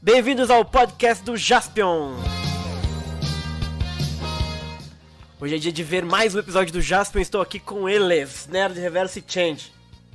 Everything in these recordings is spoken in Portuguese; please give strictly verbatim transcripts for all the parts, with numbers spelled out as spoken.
Bem-vindos ao podcast do Jaspion. Hoje é dia de ver mais um episódio do Jaspion. Estou aqui com eles, Nerd Reverso e Change.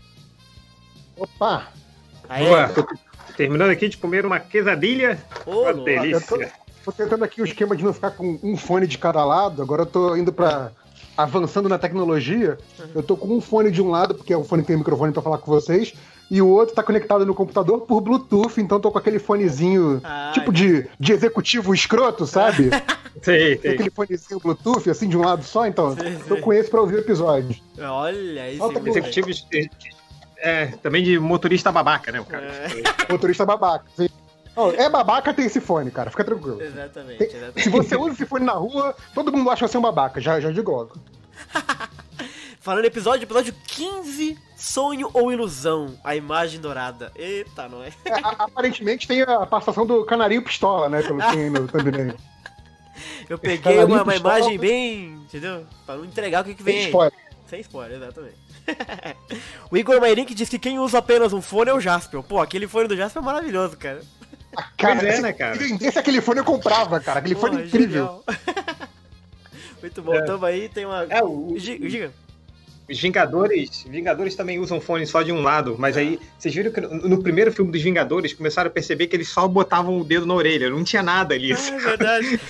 Opa! Aê. Boa, tô terminando aqui de comer uma quesadilha. Ô, uma louco. delícia. Eu tô, tô tentando aqui o esquema de não ficar com um fone de cada lado. Agora eu tô indo pra... avançando na tecnologia. Eu tô com um fone de um lado, porque é o fone que tem microfone pra falar com vocês, e o outro tá conectado no computador por Bluetooth, então tô com aquele fonezinho Ai. tipo de, de executivo escroto, sabe? Sei, Tem sei. aquele fonezinho Bluetooth, assim, de um lado só, então Sim, tô sim. com esse pra ouvir o episódio. Olha aí, Falta sim, muito. Executivos. É, também de motorista babaca, né, o cara? É. Motorista babaca, sim. Ó, é babaca, tem esse fone, cara, fica tranquilo. Exatamente, Tem- exatamente. Se você usa esse fone na rua, todo mundo acha você um babaca, já, já digo logo. Falando em episódio, episódio quinze, Sonho ou Ilusão, a imagem dourada. Eita, não é? É, a- aparentemente tem a passação do canarinho pistola, né, pelo que tem no thumbnail. Eu peguei Canarinho uma, uma pistola. imagem bem, entendeu? Pra não entregar o que, que vem Tem aí. spoiler. Sem spoiler, exatamente. O Igor Mairink diz que quem usa apenas um fone é o Jaspion. Pô, aquele fone do Jaspion é maravilhoso, cara. Cara, Pois é, se- né, cara? Se vendesse aquele fone eu comprava, cara. Aquele fone Porra, é incrível. genial. Muito bom, É. tamo aí, tem uma... É, o- Gi- Giga. Os Vingadores, Vingadores também usam fone só de um lado, mas aí vocês viram que no, no primeiro filme dos Vingadores começaram a perceber que eles só botavam o dedo na orelha, não tinha nada ali. Ah, é verdade.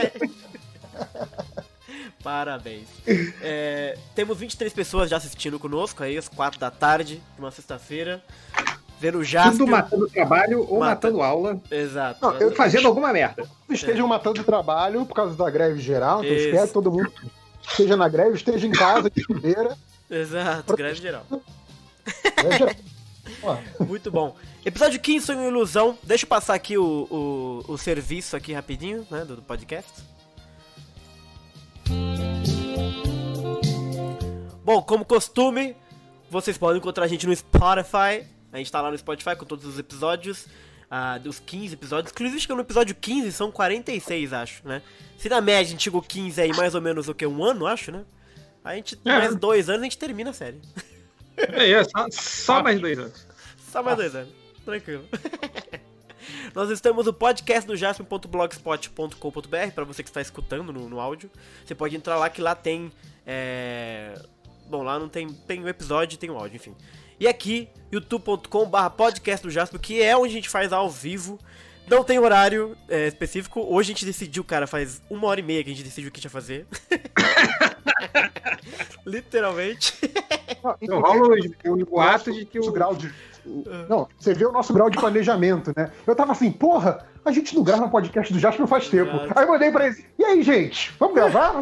Parabéns. É, temos vinte e três pessoas já assistindo conosco aí, às quatro da tarde, numa sexta-feira. Vendo o Jaspion. Tudo matando trabalho ou Mata. matando aula, Exato. Não, eu- fazendo alguma merda. Estejam matando trabalho por causa da greve geral, então Isso. espero que todo mundo esteja na greve, esteja em casa, de chuveira. Exato, greve geral. Greve geral. Ó, Muito bom. Episódio quinze, Sonho e Ilusão. Deixa eu passar aqui o, o, o serviço aqui rapidinho, né, do, do podcast. Bom, como costume, vocês podem encontrar a gente no Spotify. A gente tá lá no Spotify com todos os episódios, ah, dos quinze episódios. Inclusive, acho que no episódio quinze são quarenta e seis, acho, né? Se na média a gente chegou quinze aí, mais ou menos o que? Um ano, acho, né? A gente, É. mais dois anos, a gente termina a série. É, é, só, só mais dois anos. Só mais dois anos. Tranquilo. Nós estamos no podcast do jaspion ponto blogspot ponto com ponto br, para você que está escutando no, no áudio. Você pode entrar lá, que lá tem... É... Bom, lá não tem, tem o episódio e tem o áudio, enfim. E aqui, youtube ponto com barra podcast do Jaspion, que é onde a gente faz ao vivo. Não tem horário é, específico. Hoje a gente decidiu, cara, faz uma hora e meia que a gente decidiu o que a gente ia fazer. Literalmente. não, Então rola o, o boato de que nosso o... grau de. Não, você vê o nosso grau de planejamento, né? Eu tava assim, porra, a gente não grava podcast do Jasper faz tempo. Exato. Aí eu mandei pra eles, e aí, gente, vamos gravar?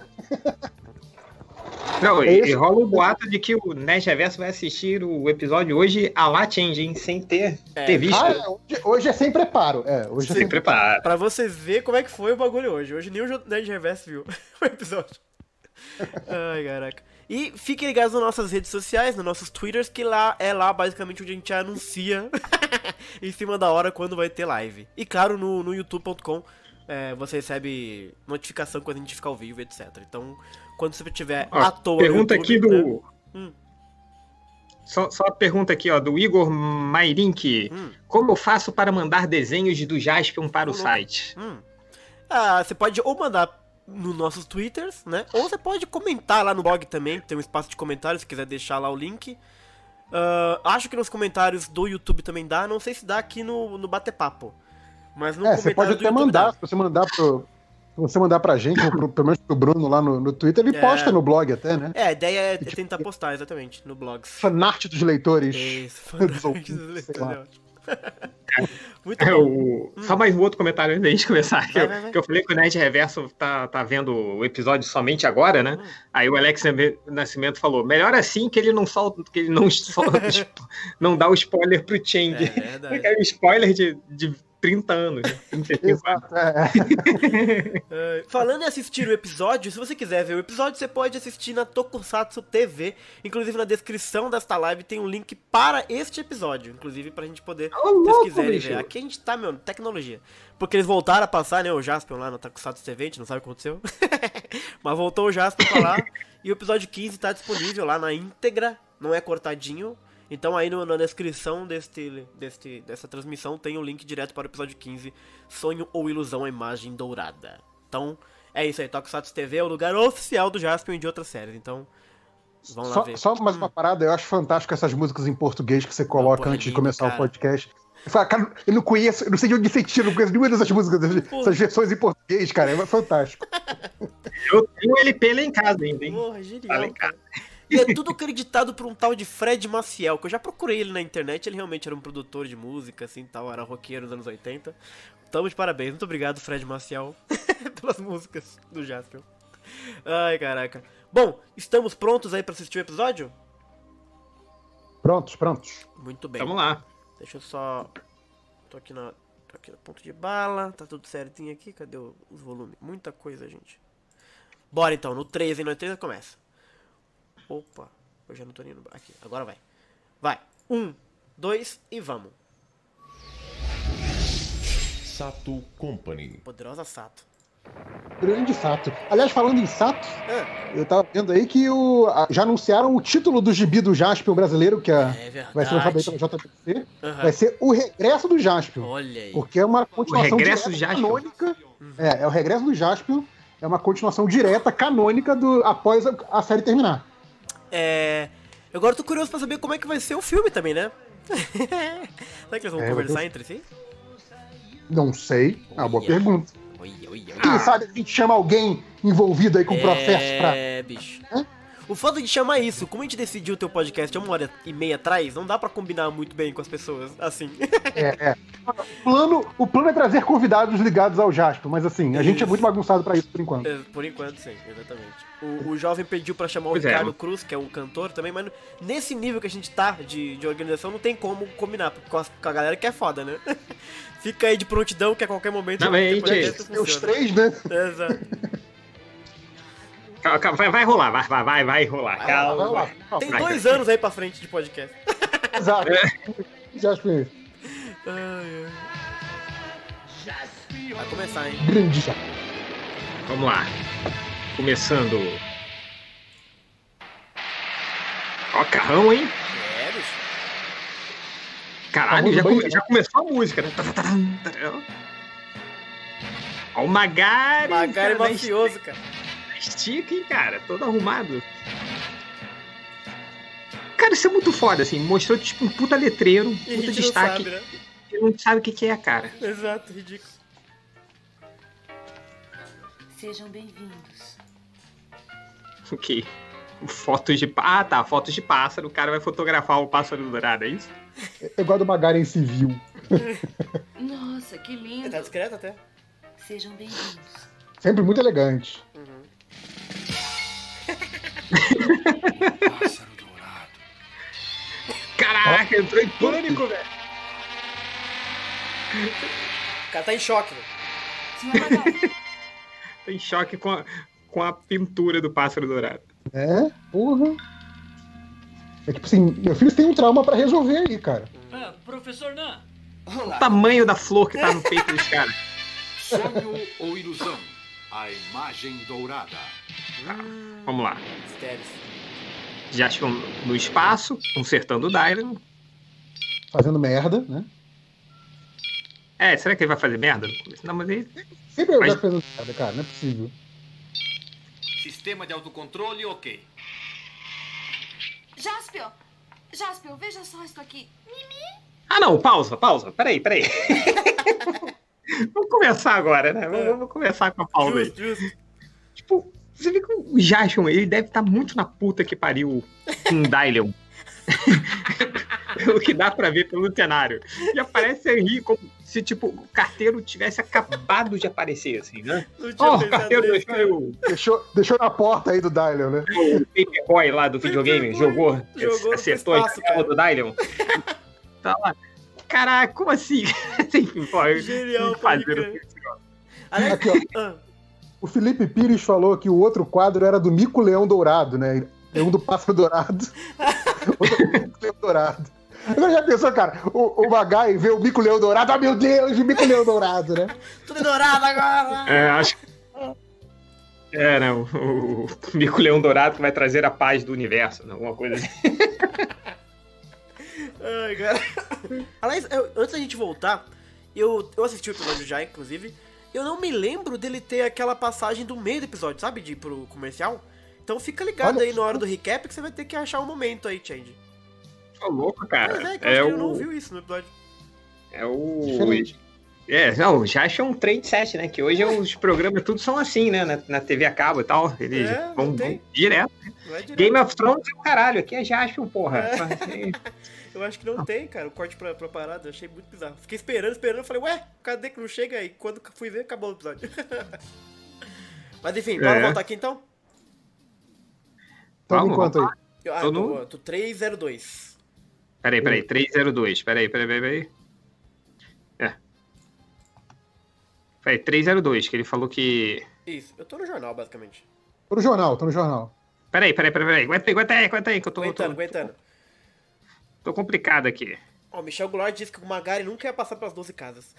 Não, É e, isso. e rola o boato de que o Nerd Reverso vai assistir o episódio hoje a lá Change, hein, sem ter, É. ter visto. Ah, é, hoje, hoje é sem preparo. É, hoje é Se sem prepara. Pra você ver como é que foi o bagulho hoje. Hoje nem o Nerd Reverso viu o episódio. Ai, caraca. E fiquem ligados nas nossas redes sociais, nos nossos twitters, que lá é lá basicamente onde a gente anuncia em cima da hora quando vai ter live. E claro, no, no youtube ponto com é, você recebe notificação quando a gente ficar ao vivo, etcétera. Então, quando você tiver Ó, à toa no pergunta YouTube, aqui do... né? Hum. Só, só a pergunta aqui, ó, do Igor Mairink. Hum. Como eu faço para mandar desenhos do Jaspion para o Ô, louco. site? Hum. Ah, você pode ou mandar nos nossos twitters, né? Ou você pode comentar lá no blog também, tem um espaço de comentários, se quiser deixar lá o link. Ah, acho que nos comentários do YouTube também dá, não sei se dá aqui no, no Batepapo. Mas no É, você pode comentário do até YouTube mandar, dá. se você mandar pro. Se você mandar pra gente, ou pro, pelo menos pro Bruno lá no, no Twitter, ele É. posta no blog até, né? É, a ideia é tentar postar, exatamente, no blogs. Fanart dos leitores. Isso, Dos fantástico, ouvintes, sei lá. é ótimo. Muito É, bom. o... Só mais um outro comentário antes da gente começar. Que, Vai, eu, vai, vai. que eu falei que o Nerd Reverso tá, tá vendo o episódio somente agora, né? Hum. Aí o Alex Nascimento falou: melhor assim que ele não solta, que ele não, solta, não dá o spoiler pro Change. É verdade. É um spoiler de, de trinta anos. Né? trinta e cinco anos. Exato, é. É, falando em assistir o episódio, se você quiser ver o episódio, você pode assistir na Tokusatsu T V. Inclusive na descrição desta live tem um link para este episódio. Inclusive pra gente poder, Ô, se vocês louco, quiserem bicho. ver. Aqui a gente tá, meu, tecnologia. Porque eles voltaram a passar, né, o Jaspion lá no Tokusatsu T V, a gente não sabe o que aconteceu. Mas voltou o Jaspion pra lá. E o episódio quinze tá disponível lá na íntegra, não é cortadinho. Então aí no, na descrição deste, deste, dessa transmissão tem o um link direto para o episódio quinze, Sonho ou Ilusão, a Imagem Dourada. Então é isso aí, Tokusatsu T V é o lugar oficial do Jaspion e de outras séries, então vão lá Só, ver. só mais uma parada, eu acho fantástico essas músicas em português que você coloca porra, antes de lindo, começar cara. o podcast. Eu falo, cara, eu não conheço, eu não sei de onde você tira, eu não conheço nenhuma dessas músicas, essas versões em português, cara, é fantástico. Eu tenho o L P lá em casa ainda, hein? Porra, Tá genial, ligado. cara. E é tudo acreditado por um tal de Fred Maciel, que eu já procurei ele na internet, ele realmente era um produtor de música, assim, tal, era roqueiro nos anos oitenta. Tamo de parabéns, muito obrigado, Fred Maciel, pelas músicas do Jaspion. Ai, caraca. Bom, estamos prontos aí pra assistir o episódio? Prontos, prontos. Muito bem. Vamos lá. Deixa eu só... Tô aqui na... Tô aqui no ponto de bala, tá tudo certinho aqui, cadê o- os volumes? Muita coisa, gente. Bora então, no três e no três começa. Opa, eu já não tô indo... Aqui, agora vai. Vai. Um, dois e vamos. Sato Company. Poderosa Sato. Grande Sato. Aliás, falando em Sato, Ah, eu tava vendo aí que o, a- já anunciaram o título do gibi do Jaspion brasileiro, que é, é verdade. vai ser lançado aí pela J B C. Aham. Vai ser o regresso do Jaspion. Olha aí. Porque é uma continuação regresso direta, do Jaspion? canônica. É, é o regresso do Jaspion. É uma continuação direta, canônica, do, após a, a série terminar. É... Agora eu tô curioso pra saber como é que vai ser o filme também, né? Será que eles vão É, conversar eu- entre si? Não sei. É uma boa Olha. pergunta. Olha, olha, olha. Quem sabe a gente chama alguém envolvido aí com o processo pra. É, bicho. Hã? O fato de chamar isso, como a gente decidiu ter o podcast há uma hora e meia atrás, não dá pra combinar muito bem com as pessoas, assim. É, é. O plano, o plano é trazer convidados ligados ao Jaspion, mas assim, a gente Isso. é muito bagunçado pra isso por enquanto. É, por enquanto, sim, exatamente. O, o jovem pediu pra chamar o Pois é. Ricardo Cruz, que é um cantor também, mas nesse nível que a gente tá de, de organização, não tem como combinar, porque com a, com a galera que é foda, né? Fica aí de prontidão que a qualquer momento... Não, mas, o gente, podcast Tem os funciona. três, né? Exato. Calma, calma, vai, vai rolar, vai, vai, vai, vai rolar. Vai Calma. lá. Tem Vai, dois vai. anos aí pra frente de podcast. Exato. Jaspion, Ai, ai. Vai começar, hein? grande Jaspion. Vamos lá. Começando. Ó, carrão, hein? É, bicho. Caralho, já, Carrão do come- banho, já começou a música, né? Ó, o Magari. Magari cara, da mafioso, cara. Estica, hein, cara? Todo arrumado. Cara, isso é muito foda, assim. Mostrou, tipo, um puta letreiro, um E a puta gente destaque. não sabe, né? Você não sabe o que que é, cara. Exato, ridículo. Sejam bem-vindos. O quê? Fotos de... Ah, tá. Fotos de pássaro. O cara vai fotografar o pássaro dourado, é isso? É igual a do Magaren civil. Nossa, que lindo. Tá discreto até. Sejam bem-vindos. Sempre muito elegante. Caraca, entrou em pânico, velho. O cara tá em choque, velho. Senhor Magari, Tô em choque com a, com a pintura do pássaro dourado. É, porra. É tipo assim, meu filho tem um trauma pra resolver aí, cara. Ah, professor Nan. O tamanho da flor que tá no peito desse cara. Sonho ou ilusão? A imagem dourada. Vamos lá. Mistérios. Já estão no espaço, consertando o Dylan. Fazendo merda, né? É, será que ele vai fazer merda no começo? Não, mas ele... Sempre eu Mas- já fazendo merda, cara, não é possível. Sistema de autocontrole, ok. Jaspion! Jaspion, veja só isso aqui. Ah, não, pausa, pausa. Peraí, peraí. Vamos começar agora, né? Vamos, vamos começar com a pausa aí. Justo, justo. Tipo, você vê que o Jason, ele deve estar muito na puta que pariu com o Dylion. Pelo que dá pra ver pelo cenário. E aparece aí como se, tipo, o carteiro tivesse acabado de aparecer, assim, né? Não tinha Ó, o pensado carteiro nisso, deixou o, Deixou, deixou na porta aí do Dylion, né? o Paperboy lá do videogame, Paperboy. jogou, Jogou no acertou a espaço, escala do Dylion. Tá lá. Caraca, como assim? Enfim, pô, eu- Genial, fazer pode o crer. Aliás, Aqui, ó. ah, O Felipe Pires falou que o outro quadro era do Mico Leão Dourado, né? É um do Pássaro Dourado. Outro é do Mico Leão Dourado. Agora já pensou, cara? O, o Magai vê o Mico Leão Dourado. Ah, meu Deus, o Mico Leão Dourado, né? tudo dourado agora! É, acho que. É, né? O, o, o Mico Leão Dourado que vai trazer a paz do universo, né? Alguma coisa assim. Ai, cara. Aliás, eu- antes da gente voltar, eu, eu assisti o episódio já, inclusive. Eu não me lembro dele ter aquela passagem do meio do episódio, sabe? De ir pro comercial. Então fica ligado Olha aí na hora do recap que você vai ter que achar um momento aí, Change. Tô louco, cara. Mas é, que eu é acho que o... eu não ouviu isso no episódio. É o... Diferente. É, não, já acha um trendset, né? Que hoje os programas tudo são assim, né? Na, na T V a cabo e tal. Eles É, não vão, tem. vão direto. Não é direto. Game of Thrones é o caralho. Aqui é Jaspion, porra. É. Eu acho que não tem, cara, o corte pra, pra parada. Eu achei muito bizarro. Fiquei esperando, esperando. Falei, ué, cadê que não chega? E quando fui ver, acabou o episódio. Mas enfim, bora É. voltar aqui então? Então, Vamos, enquanto aí. Eu- Ah, Tô eu no- tô, tô três zero dois. Peraí, peraí. três zero dois. Peraí, peraí, peraí, peraí. É. Peraí, três zero dois, que ele falou que... Isso, eu tô no jornal, basicamente. Tô no jornal, tô no jornal. Peraí, peraí, peraí, peraí. Aguenta aí, aguenta aí, aguenta aí, que eu tô... Aguentando, tô, aguentando. tô complicado aqui. Ó, o Michel Goulart disse que o Magari nunca ia passar pelas doze casas.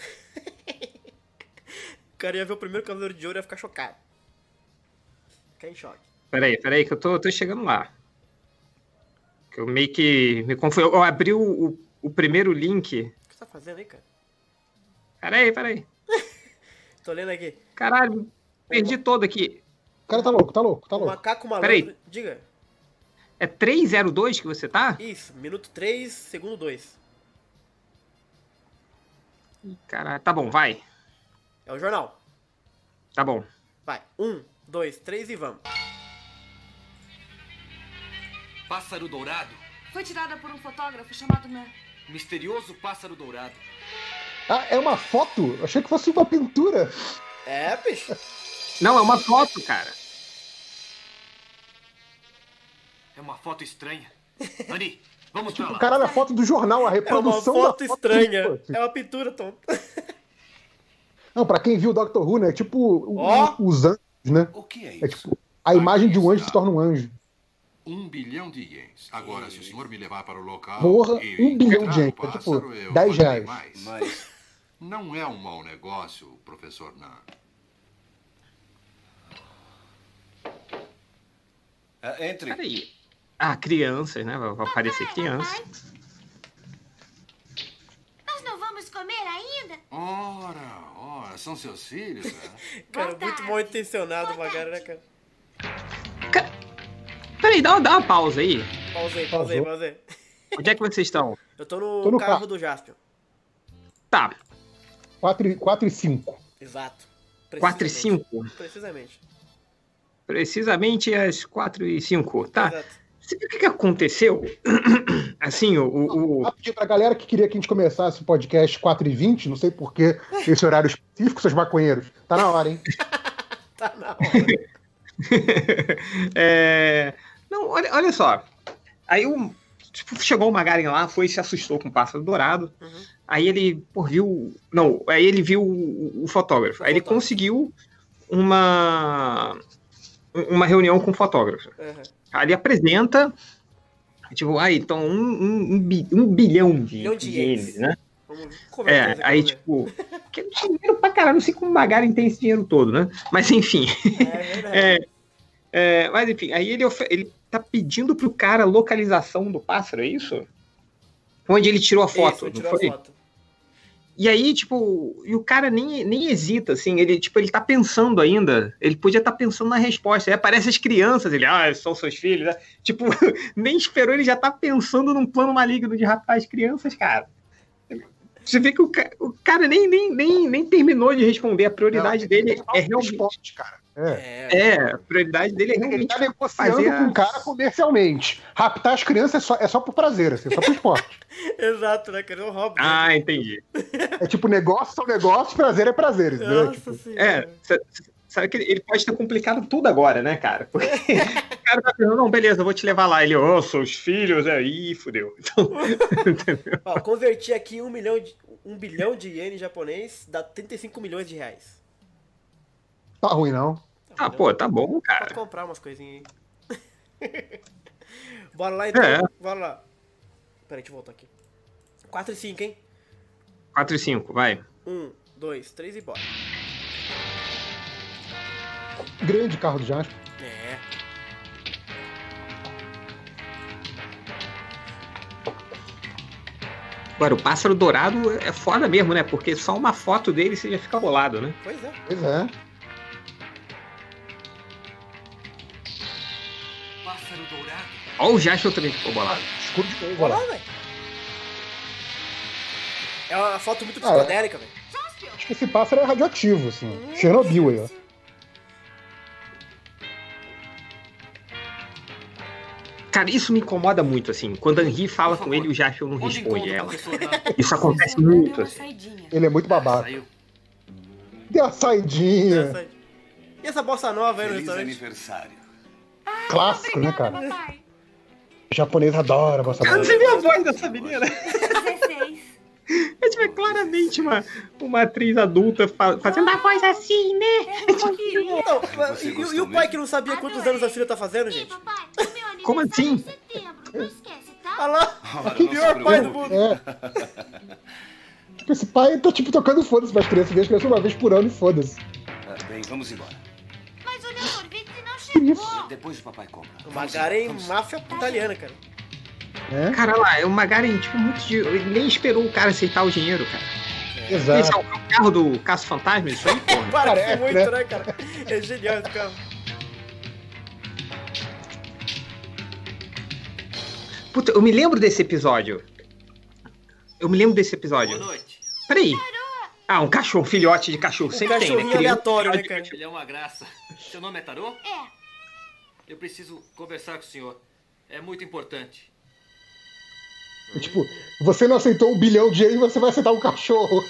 O cara ia ver o primeiro Cavaleiro de Ouro e ia ficar chocado. Ficar em choque. Peraí, peraí, que eu tô, tô chegando lá. Que eu meio que me confundi. Eu abri o, o, o primeiro link. O que você tá fazendo aí, cara? Peraí, peraí. Tô lendo aqui. Caralho, perdi todo aqui. O cara tá louco, tá louco, tá O louco. macaco malandro... Peraí. Diga. É três zero dois que você tá? Isso, minuto três, segundo dois. Caralho, tá bom, vai. É o jornal. Tá bom. Vai. Um, dois, três e vamos. Pássaro dourado. Foi tirada por um fotógrafo chamado Man. Misterioso pássaro dourado. Ah, é uma foto? Eu achei que fosse uma pintura. É, bicho. Não, é uma foto, cara. É uma foto estranha. Ani, vamos pra lá. Caralho, a foto do jornal, a É uma reprodução foto da estranha. Pô, É uma pintura, Tom. Não, pra quem viu o Doctor Who, né? É tipo o- Ó. os anjos, né? O que é É isso? tipo, a imagem de um anjo se torna um anjo. Um bilhão de ienes. Agora, se o senhor me levar para o local... Porra, e um bilhão encontrar de o ienes, é tipo pássaro, eu dez pagarei reais. mais. Mas Não é um mau negócio, professor Nan. é, entre. Peraí. Ah, crianças, né? Vai aparecer criança. Nós não vamos comer ainda? Ora, ora, são seus filhos, né? Cara, Boa muito tarde. mal intencionado o Boa Magari, né, tarde. cara? Peraí, dá, dá uma pausa aí. Pausei, pausei, Pausou. pausei. Onde é que vocês estão? Eu tô no, Tô no carro, carro. do Jaspion. Tá, quatro e cinco. Exato. quatro e Precisamente. cinco. Precisamente. Precisamente às quatro e cinco, tá? Exato. Você viu o que, que aconteceu? Assim, o, o, o- Rapidinho pra galera que queria que a gente começasse o podcast quatro e vinte, não sei por que esse horário específico, seus maconheiros. Tá na hora, hein? Tá na hora. É, Não, olha, olha só. Aí o... tipo, chegou o Magaren lá, foi e se assustou com o pássaro dourado. Uhum. Aí ele, pô, viu... Não, aí ele viu o, o fotógrafo. O Aí ele fotógrafo. conseguiu uma... uma reunião com o fotógrafo. Uhum. Aí ele apresenta... Tipo, ah, então um, um, um, bi- um bilhão de, Bilhão de de ienes. ienes, né? Vamos conversar É, aqui, aí vamos ver. tipo... Que é dinheiro pra caralho, não sei como o Magaren tem esse dinheiro todo, né? Mas enfim... É verdade. É, é, mas enfim, aí ele, ofe- ele tá pedindo pro cara a localização do pássaro, é isso? Onde ele tirou a foto, Isso, não tirou foi? a foto. E aí, tipo, e o cara nem, nem hesita, assim, ele, tipo, ele tá pensando ainda, ele podia estar pensando na resposta, aí aparece as crianças, ele, ah, são seus filhos, né? Tipo, nem esperou, ele já tá pensando num plano maligno de raptar as crianças, cara. Você vê que o, ca- o cara nem, nem, nem, nem terminou de responder, a prioridade Não, dele ele é realmente... esporte, cara. É. É, É, a prioridade dele é Ele realmente tá negociando fazer a- com o cara comercialmente. Raptar as crianças é só, é só por prazer, assim, é só pro esporte. exato, né? Querendo um hobby. Ah, entendi. É tipo, negócio são negócios, prazer é prazer, entendeu? Nossa Tipo, senhora. É, sa- sabe que ele ele pode ter complicado tudo agora, né, cara? Porque o cara tá pensando, não, beleza, eu vou te levar lá. Ele, ô, seus filhos, aí, fudeu. Então, entendeu? Ó, converti aqui um milhão de, um bilhão de ienes japonês, dá trinta e cinco milhões de reais. tá ruim, não. Ah, pô, tá bom, Pode cara. comprar umas coisinhas aí. Bora lá então. É. Bora lá. Peraí, deixa eu voltar aqui. quatro e cinco, hein? quatro e cinco, vai. um, dois, três e bora. Grande carro do Jasper. É. Agora, o pássaro dourado é foda mesmo, né? Porque só uma foto dele você já fica bolado, né? Pois é. Pois é. Pássaro dourado. Ó, o Jasper também ficou bolado. Escuro de Olha coisa lá, lá. velho. É uma foto muito Ah, é. psicodélica, velho. Acho que esse pássaro é radioativo, assim. Chernobyl aí, ó. Cara, isso me incomoda muito, assim. Quando a Henri fala com ele, o Jasper não Onde responde encontro o ela. professor Nando? Isso acontece Deu muito, uma assim. saidinha. Ele é muito babaca. Saiu. Deu a saidinha. Essa aí. E essa bossa nova aí no Feliz restaurante? aniversário. Clássico, né, Obrigada, cara? papai. O japonês adora bossa Cara, nova. você viu a voz dessa menina? dezesseis. É tipo, é claramente uma, uma atriz adulta fa- fazendo a voz assim, né? Então, Você e, gostou e o pai mesmo? que não sabia quantos anos a filha tá fazendo, Ei, gente? papai, o meu aniversário Como assim? é em setembro. Não esquece, tá? Olha lá, Ora, o não pior se pai do preocupe. mundo. É. Tipo, esse pai tá, tipo, tocando foda-se pras crianças. Vê as crianças uma vez por ano e foda-se. Ah, bem, vamos embora. Mas o meu sorvete não chegou. Depois o papai compra. O Vamos Magaren embora, vamos. máfia italiana, cara. Né? Cara, lá, é o Magaren, tipo, muito. de- Ele nem esperou o cara aceitar o dinheiro, cara. Esse Exato. é o carro do Caça Fantasma, isso aí, porra. Parece Parece, muito, né? né, cara? É genial esse carro. Puta, eu me lembro desse episódio. Eu me lembro desse episódio. Boa noite. Peraí. Ah, um cachorro, filhote de cachorro. Um Sempre tem, né? cachorrinho Criança, aleatório, né, filhote de cara? cachorro. Ele é uma graça. Seu nome é Tarô? É, Eu preciso conversar com o senhor. É muito importante. E, tipo, você não aceitou um bilhão de ienes, você vai aceitar um cachorro.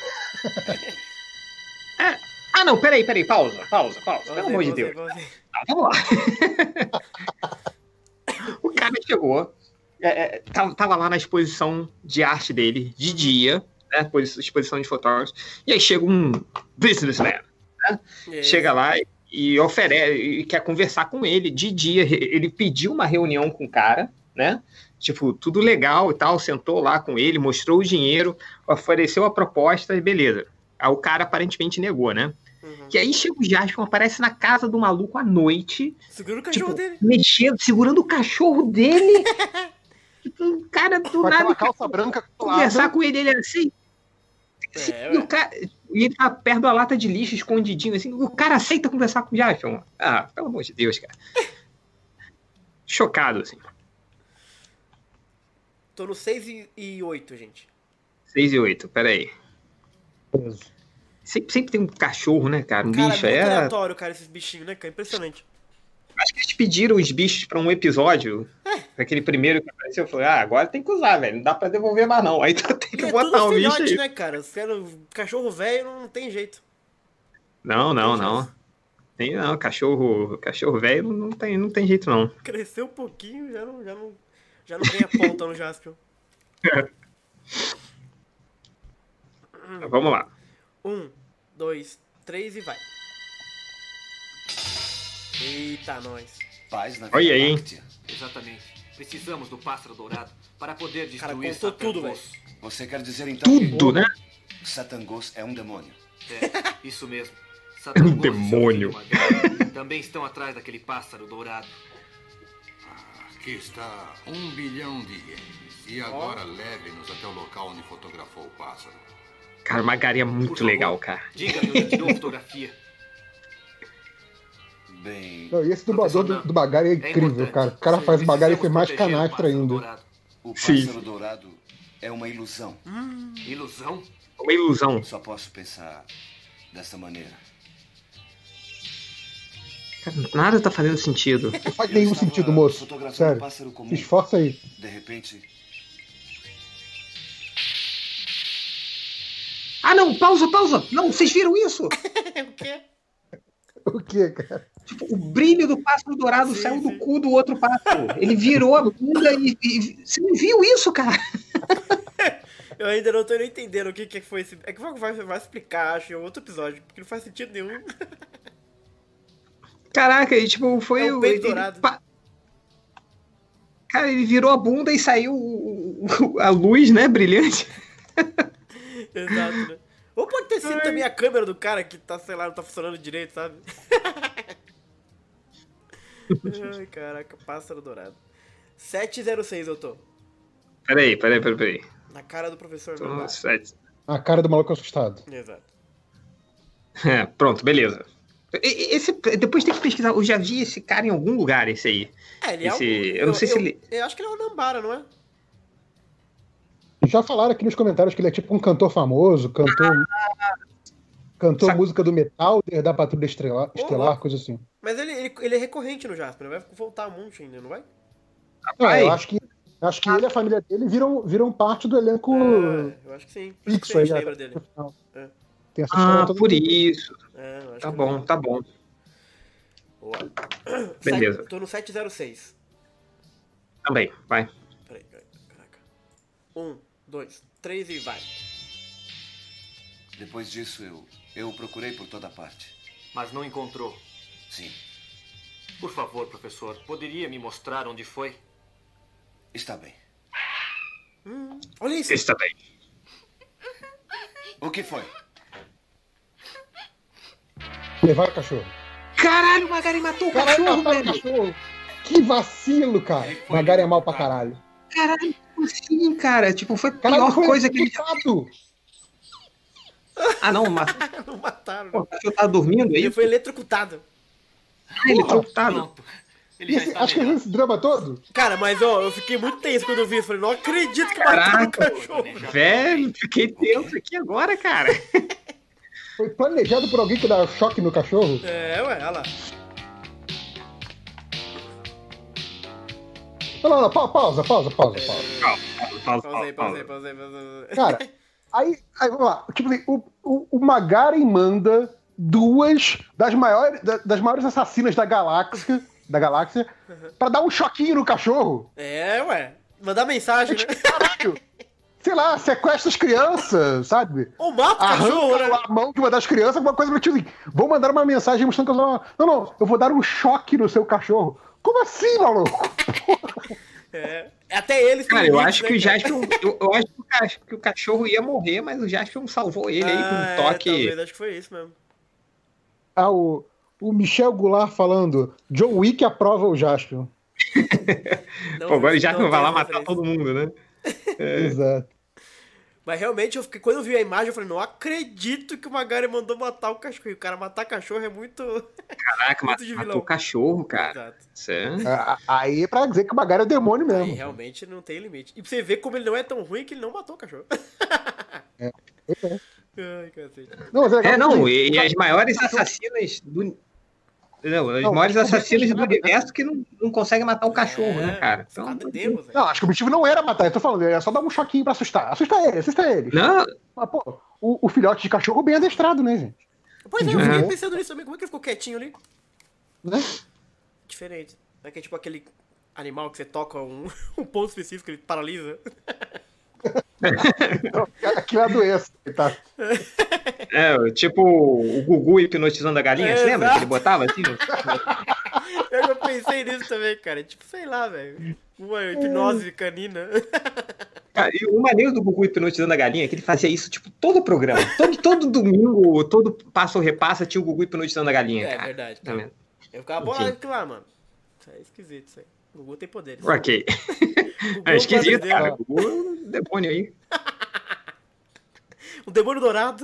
Ah, não, peraí, peraí. Pausa, pausa, pausa. Pelo Vamos amor de ver, Deus. vamos ver, Ah, vamos lá. O cara chegou, é, é, tava, tava lá na exposição de arte dele, de dia, né? pois- Exposição de fotógrafos. E aí chega um businessman, ver. É, chega lá e, e oferece, e quer conversar com ele de dia. Ele pediu uma reunião com o cara, né? Tipo, tudo legal e tal, sentou lá com ele, mostrou o dinheiro, ofereceu a proposta e beleza. Aí o cara aparentemente negou, né? Uhum. E aí chega o Jasper, aparece na casa do maluco à noite, Segura o cachorro tipo, dele. mexendo, segurando o cachorro dele. Tipo, o cara do Com aquela nada calça branca conversar colada. com ele, ele assim. É, e, ué. o cara, e ele tá perto da lata de lixo, escondidinho, assim. O cara aceita conversar com o Jasper. mano. Ah, pelo amor de Deus, cara. Chocado, assim. Tô no seis e oito, gente. seis e oito, peraí. Sempre, sempre tem um cachorro, né, cara? Um Cara, bicho. muito É... aleatório, cara, esses bichinhos, né, cara? Impressionante. Acho que eles pediram os bichos pra um episódio. Aquele primeiro que apareceu. Eu falei, ah, agora tem que usar, velho. Não dá pra devolver mais, não. Aí tu tem E que é botar tudo um bicho filhote, aí. né, cara? Se era cachorro velho, não tem jeito. Não, não, Tem não. chance. Tem não, cachorro, cachorro velho não, não tem, não tem jeito não. Cresceu um pouquinho, já não, já não, já não ganha ponta no Jaspion. Vamos lá. Um, dois, três e vai. Eita, nós. Paz na Olha Via aí, hein? Láctea. Exatamente. Precisamos do pássaro dourado para poder Cara, destruir contou tudo, Satangos. Você quer dizer então Tudo, né? que Satangos é um demônio? É, isso mesmo. Um Satangos e seu demônio. filho Magari também estão atrás daquele pássaro dourado. Aqui está um bilhão de ienes. E agora leve-nos até o local onde fotografou o pássaro. Cara, Magari é Por muito favor, legal, cara. Diga-me onde tirou a fotografia. Bem, Não, e esse dublador do, do Magari é incrível, importante. cara. O cara faz o Magari ser Precisamos mais proteger o canastra pássaro ainda. dourado. o Sim. pássaro dourado é uma ilusão. Ilusão? Uma ilusão. Só posso pensar dessa maneira. Cara, nada tá fazendo sentido. Não faz Eu nenhum estava sentido, moço. fotografando Sério. um pássaro comum. Se esforça aí. De repente, Ah, não, pausa, pausa. Não, vocês viram isso? O quê? O que, cara? Tipo, o brilho do pássaro dourado Sim, saiu sim. do cu do outro pássaro. Ele virou a bunda e, e- Você não viu isso, cara? Eu ainda não tô nem entendendo o que, que foi esse. É que vai, vai, vai explicar, acho, em outro episódio, porque não faz sentido nenhum. Caraca, e, tipo, foi É um peito ele- dourado. pa- Cara, ele virou a bunda e saiu o- o- a luz, né, brilhante. Exato, né? Ou pode ter sido também a câmera do cara que tá, sei lá, não tá funcionando direito, sabe? Ai, caraca, pássaro dourado. sete zero seis eu tô. Peraí, peraí, peraí, peraí. Na cara do professor Tô Nambara. no sete. A cara do maluco assustado. Exato. É, pronto, beleza. E- Esse, depois tem que pesquisar. Eu já vi esse cara em algum lugar, esse aí. É, ele é Esse- um... eu não sei se ele- Eu acho que ele é o Nambara, não é? Já falaram aqui nos comentários que ele é tipo um cantor famoso, cantor. Cantou Sabe- música do Metalder, da Patrulha Estrela- Estelar, louco. coisa assim. Mas ele, ele, ele é recorrente no Jasper, né? Vai voltar um monte ainda, não vai? Não, Rapaz, eu acho que, acho que ele e a família dele viram, viram parte do elenco É, eu acho que sim. Por isso que fixo a aí. gente né? lembra dele. É. Tem essa história ah, toda por do- isso. É, eu acho Tá que bom, ele- tá bom. Boa. Beleza. Sete- tô no sete zero seis. Também, vai. Peraí, peraí, caraca. Um, dois, três e vai. Depois disso, eu, eu procurei por toda parte. Mas não encontrou. Sim, Por favor, professor, poderia me mostrar onde foi? está bem. Hum, olha isso. Esse também. O que foi? Levaram o cachorro. Caralho, o Magari matou o Caralho, cachorro, mataram o velho. cachorro. Que vacilo, cara. Ele foi Magari é mal pra eletrocutado. caralho. Caralho, como assim, cara? Tipo, foi a Caralho, pior foi coisa que ele... eletrocutado. Ah, não, mas... Não mataram, Pô, não. o cachorro tava dormindo aí? Ele foi eletrocutado. Ah, ele Porra. tá... Pronto. Ele E já esse- está acho que melhor. esse drama todo. Cara, mas ó, eu fiquei muito tenso quando eu vi isso. Falei, não acredito que mataram o Caraca, cachorro. velho, fiquei tenso aqui agora, cara. Foi planejado por alguém que dá choque no cachorro. É, ué, olha lá. Não, não, não, pa- pausa, pausa, pausa, pausa. Pausa, Pausa aí, pausa aí, pausa. pausa aí, pausa aí. Cara, aí, aí vamos lá. Tipo assim, o, o, o Magaren manda duas das maiores, da- das maiores assassinas da galáxia, da galáxia pra dar um choquinho no cachorro. É, ué. Mandar mensagem, né? Caralho! Sei lá, sequestra as crianças, sabe? Ou mata o cachorro, Arranca né? a mão de uma das crianças, alguma coisa tipo assim. Vou mandar uma mensagem mostrando que eu sou... Não, não, eu vou dar um choque no seu cachorro. Como assim, maluco? É. Até eles têm Cara, eu limites, acho que o né, cara? Jaspion... Eu, eu acho que o ca- que o cachorro ia morrer, mas o Jaspion salvou ele aí com Ah, um é, toque... talvez, acho que foi isso mesmo. Ah, o, o Michel Goulart falando. John Wick aprova o Jaspion. Não, Pô, agora o não Jaspion vai tem lá essa matar referência. todo mundo, né? Exato. Mas realmente, eu fiquei, quando eu vi a imagem, eu falei, não acredito que o Magari mandou matar o cachorro. E o cara matar cachorro é muito... Caraca, Muito matou de matou vilão. o cachorro, cara. Exato. Isso é... A- Aí é pra dizer que o Magari é demônio Aí mesmo. realmente não tem limite. E pra você ver como ele não é tão ruim que ele não matou o cachorro. É. Ai, cacete. Não, mas é, legal É, não, que- e, e as maiores assassinas do... Não, as Não, maiores acho que o assassinas do objetivo- universo que não, não conseguem matar o cachorro, É, né, cara? Então, Cada Deus, velho. Não, acho que o objetivo não era matar, eu tô falando, era só dar um choquinho pra assustar. Assusta ele, assusta ele. não, Mas, pô, o, o filhote de cachorro bem adestrado, né, gente? Pois é, eu É. fiquei pensando nisso também. Como é que ele ficou quietinho ali? Né? Diferente. Não é que é tipo aquele animal que você toca um, um ponto específico, ele paralisa. Aquilo é a doença, tá? é, tipo o Gugu hipnotizando a galinha, É, você lembra? exato. Que ele botava assim? Eu já pensei nisso também, cara. Tipo, sei lá, velho. Uma hipnose canina. Cara, e o maneiro do Gugu hipnotizando a galinha é que ele fazia isso, tipo, todo o programa. Todo, todo domingo, todo passo ou repassa, tinha o Gugu hipnotizando a galinha, É cara. verdade. Tá vendo? Eu ficava bolado Enfim. com aquilo lá, mano. Isso é esquisito, isso aí. O Gugu tem poderes. Ok. Gugu É esquisito, brasileiro. cara. O Gugu é um demônio aí. O demônio dourado.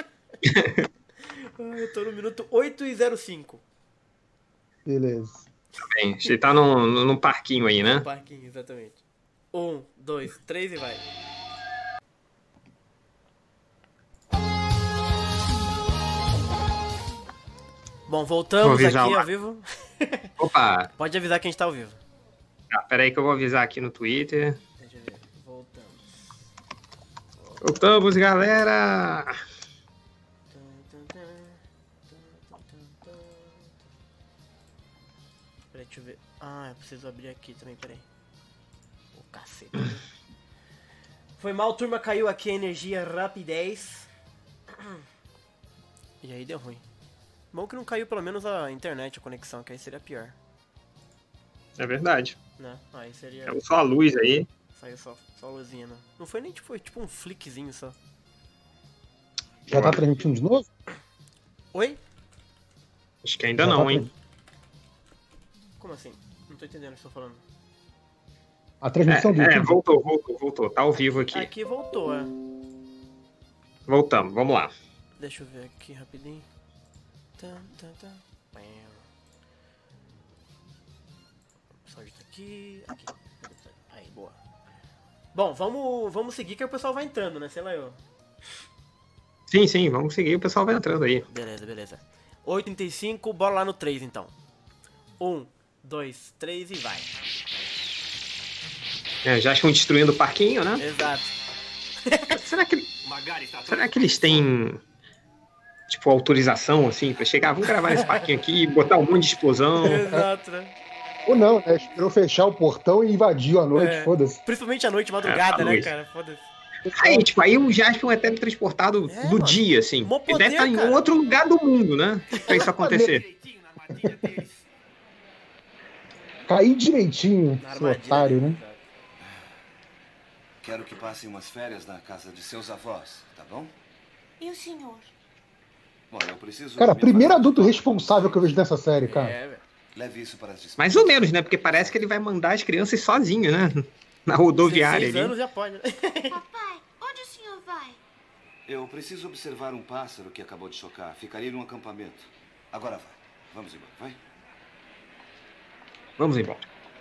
Ai, eu tô no minuto oito e zero cinco. Beleza. Bem, a gente tá num, num num parquinho aí, né? No parquinho, exatamente. Um, dois, três e vai. Bom, Vou voltamos avisar aqui lá. ao vivo. Opa, Pode avisar que a gente tá ao vivo. tá, peraí que eu vou avisar aqui no Twitter. Deixa eu ver. Voltamos. Voltamos, galera! Peraí, deixa eu ver. Ah, eu preciso abrir aqui também, peraí. Ô, cacete. Foi mal, turma, caiu aqui a energia rapidez. E aí deu ruim. Bom que não caiu pelo menos a internet, a conexão, que aí seria pior, É verdade. né? Aí seria... É só a luz aí. Saiu só, só a luzinha, né? Não foi nem tipo, foi tipo um flickzinho só. Já tá transmitindo de novo? Oi? Acho que ainda Já não, tá hein? Como assim? Não tô entendendo o que você tá falando. A transmissão do É, é, YouTube. voltou, voltou, voltou. Tá ao vivo aqui. Aqui voltou, é. Voltamos, vamos lá. Deixa eu ver aqui rapidinho. Tan, tan, tan. Só ajuda aqui, aqui. Aí, boa. Bom, vamos, vamos seguir que o pessoal vai entrando, né? Sei lá eu. Sim, sim, vamos seguir, o pessoal vai entrando aí. Beleza, beleza. oito e trinta e cinco, bora lá no três então. um, dois, três e vai. É, já estão destruindo o parquinho, né? Exato. Será que, será que eles têm, tipo, autorização, assim, pra chegar, vamos gravar nesse parquinho aqui e botar um monte de explosão? Exato, né? Ou não, né? Esperou fechar o portão e invadiu à noite, É. foda-se. Principalmente à noite, madrugada, É, à né, noite. cara? Foda-se. Aí, tipo, aí o Jaspion é teletransportado É, do mano. dia, assim. Mó Ele poder, deve estar em cara. um outro lugar do mundo, né? Pra isso acontecer. Cair direitinho, Na seu armadilha, otário, né? Quero que passem umas férias na casa de seus avós, tá bom? E o senhor? Bom, eu preciso... Cara, me primeiro afastar. adulto responsável que eu vejo nessa série, cara. É, velho. Leve isso para as despesas. Mais ou menos, né? Porque parece que ele vai mandar as crianças sozinho, né? Na rodoviária dezesseis ali. anos já pode, né? Papai, onde o senhor vai? Eu preciso observar um pássaro que acabou de chocar. Ficaria num acampamento. Agora vai. Vamos embora, vai. Vamos embora.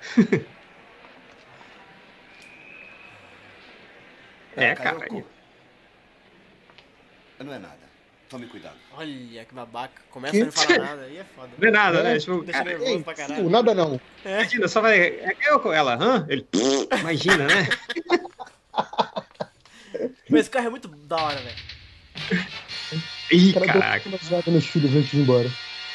É, cara. Carioco. Não é nada. Tome cuidado. Olha que babaca. Começa Que- a não falar nada, aí é foda. Não é nada, né? É, Tipo, Deixa cara, nervoso Ei, pra tio, caralho. nada não. É. imagina, só vai. É eu com ela, hã? Ele. Imagina, né? Mas esse carro é muito da hora, velho. Ih, O cara caraca. deu uma zoada nos filhos antes de ir embora.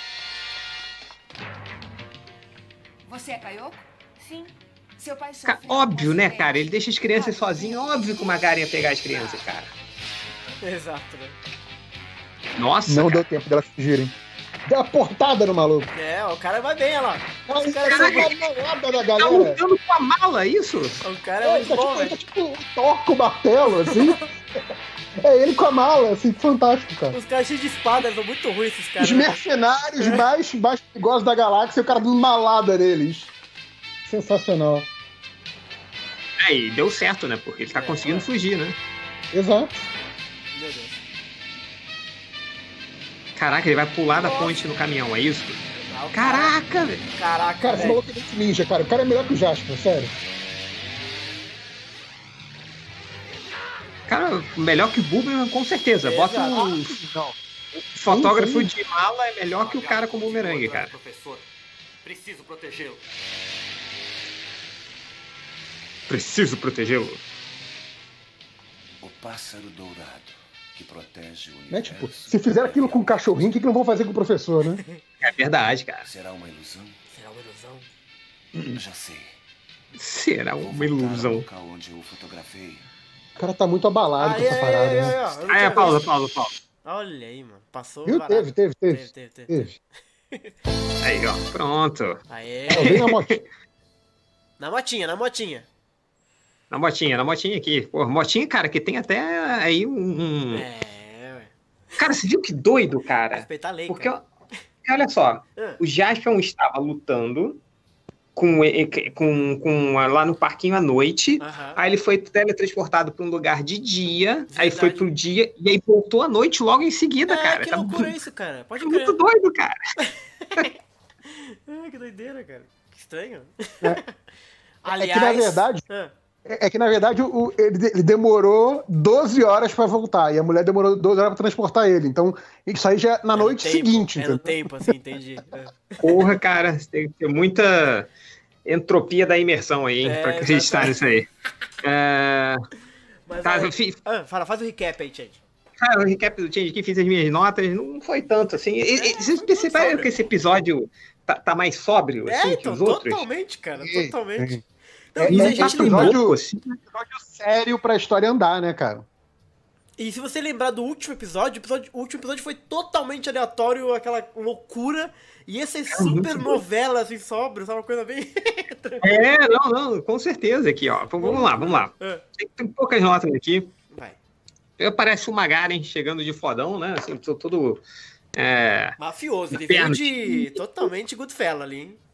Você é Kayoko? Sim. Seu pai Ca- sofreu Óbvio, um né, acidente. cara? Ele deixa as crianças sozinhas. Óbvio que o Magaren ia pegar as crianças, cara. Exato, né? Nossa, Não cara. deu tempo delas fugirem. Deu uma portada no maluco. É, o cara vai bem, olha lá. Cara, Os esse caras cara são vai na lada da Tá galera. lutando com a mala, isso? O cara é É, muito tá, bom, tipo, ele velho. tá tipo, toca o martelo, assim. É ele com a mala, assim, fantástico, cara. Os caras cheios de espada, eles são muito ruins, esses caras. Os né? mercenários mais, mais perigosos da galáxia e o cara dando uma lada neles. Sensacional. É, e deu certo, né? Porque ele tá É, conseguindo ué. fugir, né? Exato. Meu Deus. Caraca, ele vai pular da ponte no caminhão, é isso? Ah, o cara- Caraca, velho. Caraca, Cara, esse velho. maluco é muito ninja, cara. O cara é melhor que o Jasper, sério. Cara, melhor que o Boomerang, com certeza. Bota Exato. o Não. o fotógrafo sim. de mala é melhor que o cara com bumerangue, cara. Professor, preciso protegê-lo. Preciso protegê-lo. O pássaro dourado que protege o universo. Né? Tipo, se fizer aquilo com o cachorrinho, o que, que não vão fazer com o professor, né? É verdade, cara. Será uma ilusão? Será uma ilusão? Eu já sei. Será Vou uma voltar ao ilusão. local onde eu fotografei. O cara tá muito abalado com Aí, essa aí, parada, aí, né? aí, ó. Eu não Ah, é, tinha pausa, visto. pausa, pausa. Olha aí, mano. Passou Viu? barato. Teve, teve, teve. Teve, teve, teve. Teve. Aí, ó, pronto. Aê. É, vem na motinha. Na motinha, na motinha. Na motinha, na motinha aqui. Pô, motinha, cara, que tem até aí um... um- É, ué. Cara, você viu que doido, cara? Respeitar a lei, Porque, cara. ó, olha só, Ah. o Jaspion estava lutando com, com, com, lá no parquinho à noite. Aham. Aí ele foi teletransportado para um lugar de dia. Aí Verdade. foi pro dia e aí voltou à noite logo em seguida, É, cara. que Tá loucura é mu- isso, cara. Pode tá crer. muito doido, cara. Ah, que doideira, cara. Que estranho. É que, na verdade, Ah, É é que, na verdade, o, o- ele, de- ele demorou doze horas pra voltar. E a mulher demorou doze horas pra transportar ele. Então, isso aí já é na é no noite tempo, seguinte, É no entendeu? tempo, assim, entendi. É. Porra, cara, tem que ter muita entropia da imersão aí, hein, É, pra acreditar nisso aí. É, Mas tá, aí- eu fi- Ah, fala, faz o recap aí, Change. cara, o recap do Change aqui, fiz as minhas notas, não foi tanto, assim. E- e- Vocês muito perceberam sóbrio. que esse episódio tá, tá mais sóbrio, É, assim, que então, os outros? totalmente, cara, Sim, totalmente. sim. Não, É, e é, a é gente episódio- lembra... louco, assim. Episódio sério pra história andar, né, cara? E se você lembrar do último episódio, o, episódio, o último episódio foi totalmente aleatório, aquela loucura. E essa é super novela, assim, sóbrio, sabe? Uma coisa bem... É, não, não, com certeza aqui, ó. Então, vamos lá, vamos lá. Ah, Tem, tem poucas notas aqui. vai. Parece o Magaren chegando de fodão, né? Assim, tô todo... É, Mafioso, ele veio Perna. de totalmente Goodfella ali, hein?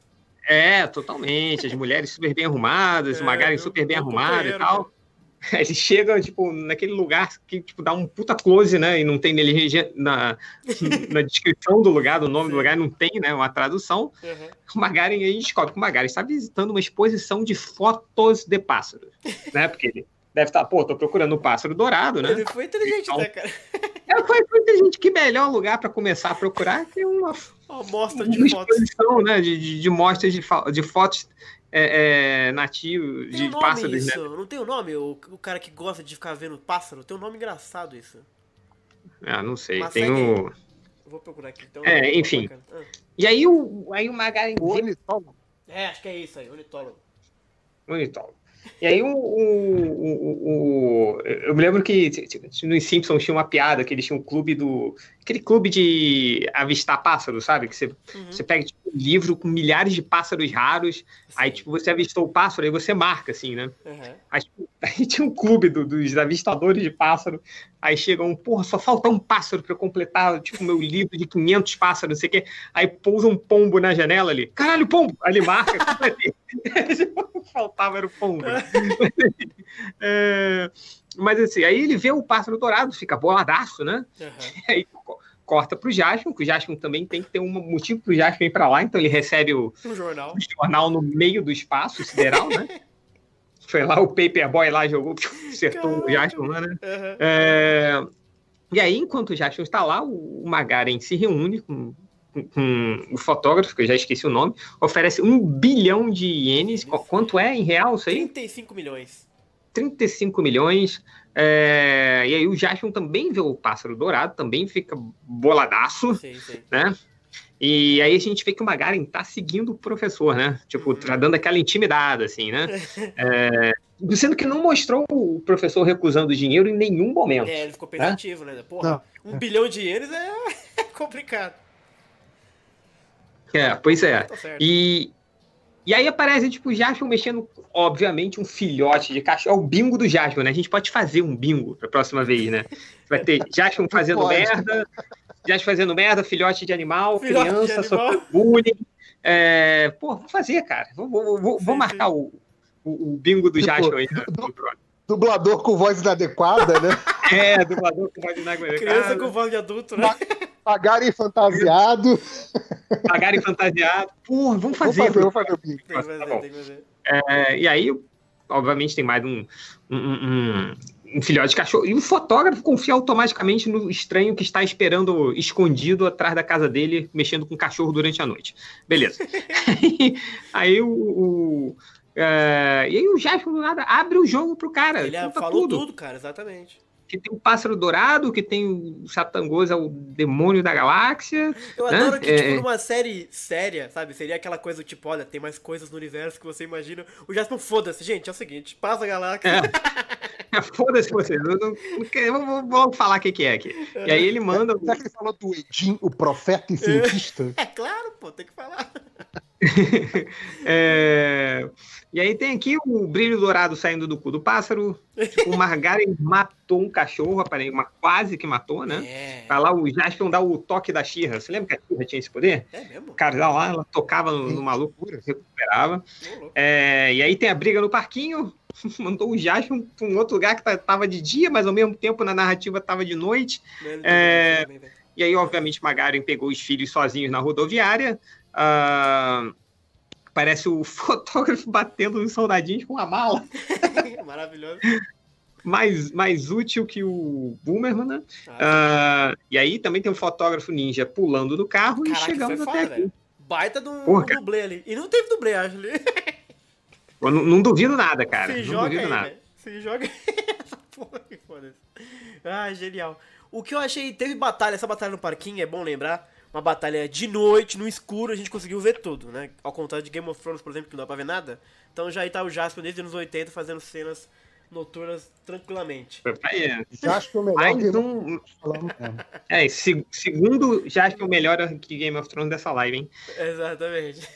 É, totalmente. As mulheres super bem arrumadas, É, o Magaren meu- super bem meu arrumado e companheiro, tal. Eles chegam, tipo, naquele lugar que, tipo, dá um puta close, né? E não tem nele na, na descrição do lugar, do nome Sim. do lugar, não tem, né? Uma tradução. Uhum. O Magaren, aí descobre que o Magaren está visitando uma exposição de fotos de pássaros, né? Porque ele deve estar, pô, tô procurando o pássaro dourado, né? Ele foi inteligente, Então, né, cara? É, foi muita gente, que melhor lugar para começar a procurar que uma, Uma amostra uma de fotos. exposição, né? De, de, de mostras de, fa- de fotos é, é, nativos, Tem um de nome pássaros, isso, né? não tem um nome? O, o cara que gosta de ficar vendo pássaro, tem um nome engraçado isso. Ah, não sei. Mas Tem segue aí. o... Eu vou procurar aqui. Então, É, é enfim. bacana. Ah. E aí o, aí o Magaren O vê ornitólogo. É, acho que é isso aí, ornitólogo. o ornitólogo. E aí o, o, o, o- eu me lembro que t- t- nos Simpsons tinha uma piada que eles tinham um clube do... Aquele clube de avistar pássaros, sabe? Que você, Uhum. você pega tipo, um livro com milhares de pássaros raros, aí Sim. tipo, você avistou o pássaro, aí você marca, assim, né? Uhum. Aí, tipo, aí tinha um clube do- dos avistadores de pássaro, aí chega um, porra, só falta um pássaro para eu completar, tipo, meu livro de quinhentos pássaros, não sei o quê. Aí pousa um pombo na janela ali. Caralho, pombo! Aí ele marca, completei. O que faltava era o pombo. É, mas assim, aí ele vê o pássaro dourado, fica boladaço, né? Uhum. Aí co- corta pro Jasper, que o Jasper também tem que ter um motivo pro Jasper ir pra lá, então ele recebe o, Um jornal. o jornal no meio do espaço sideral, né? Foi lá o Paperboy lá, jogou, acertou o Jasper lá, né? Uhum. É, e aí, enquanto o Jasper está lá, o Magaren se reúne com, com, com o fotógrafo, que eu já esqueci o nome, oferece um bilhão de ienes. Qu- Quanto é em real isso aí? trinta e cinco milhões. trinta e cinco milhões. É, e aí o Jaspion também vê o pássaro dourado, também fica boladaço, Sim, sim. né? E aí a gente vê que o Magaren tá seguindo o professor, né? Tipo, tá dando aquela intimidada, assim, né? É, sendo que não mostrou o professor recusando dinheiro em nenhum momento. É, ele ficou pensativo, né? Porra, Não. um bilhão de ienes é complicado. É, pois é. Tá certo. E, e aí aparece, tipo, o Jaspion mexendo, obviamente, um filhote de cachorro. É o bingo do Jaspion, né? A gente pode fazer um bingo pra próxima vez, né? Vai ter Jaspion fazendo Pode. merda, Jaspion fazendo merda, filhote de animal, Filhote de criança, animal. sofrendo bullying. É, pô, vou fazer, cara. Vou, vou, vou, Sim, vou sim. marcar o, o, o bingo do Tipo, Jaspion aí. no- do- no próximo. Dublador com voz inadequada, né? É, dublador que pode dar Criança com voz de adulto, né? Pagarem fantasiado. pagarem fantasiado. Porra, vamos Vou fazer. fazer, vou fazer o bingo. Tem que fazer, Tá bom. tem que fazer. É, e aí, obviamente, tem mais um, um, um, um filhote de cachorro. E o fotógrafo confia automaticamente no estranho que está esperando escondido atrás da casa dele, mexendo com o cachorro durante a noite. Beleza. aí, aí o. o é, e aí o Jasper do nada abre o jogo pro cara. Ele conta falou tudo. cara, exatamente. Que tem o pássaro dourado, que tem o Satangoso, é o demônio da galáxia. Eu né? adoro que, É, tipo, numa série séria, sabe? Seria aquela coisa do tipo, olha, tem mais coisas no universo que você imagina. O Jasper, foda-se, gente, é o seguinte, passa a galáxia. É. Foda-se vocês, eu não, não quero- vou, vou- vou falar o que, que é aqui. E aí ele manda. Será que ele falou do Edin, o profeta e cientista? É claro, pô, tem que falar. É, e aí tem aqui o brilho dourado saindo do cu do pássaro. O Magaren matou um cachorro, aparentemente, mas quase que matou, né? É. Tá lá o Jaspion dá o toque da She-Ra. Você lembra que a She-Ra tinha esse poder? É mesmo? O cara ia lá, ela tocava no, no maluco, recuperava. Ô, louco. É, e aí tem a briga no parquinho. Mandou o Jaspion pra um outro lugar que tá- tava de dia, mas ao mesmo tempo na narrativa tava de noite. Ele É, também, velho. E aí, obviamente, Magaren pegou os filhos sozinhos na rodoviária. Ah, parece o fotógrafo batendo nos soldadinhos com a mala. Maravilhoso. Mais, mais útil que o Boomerman, né? Ah, Ah, e aí também tem um fotógrafo ninja pulando do carro e caraca, chegamos isso é até foda, aqui. velho. Baita de um, Porra, um cara. dublê ali. E não teve dublê, acho ali. Eu não, não duvido nada, cara. Se não joga duvido aí, nada. velho. Se joga aí. Essa porra que foda-se. Ah, genial. O que eu achei, teve batalha, essa batalha no parquinho, é bom lembrar, uma batalha de noite, no escuro, a gente conseguiu ver tudo, né? Ao contrário de Game of Thrones, por exemplo, que não dá pra ver nada. Então já aí tá o Jasper desde os anos oitenta fazendo cenas noturnas tranquilamente. É, Já acho que é o melhor mais Game of um. Thrones falando mesmo. É, se- segundo, já acho que é o melhor que Game of Thrones dessa live, hein? Exatamente.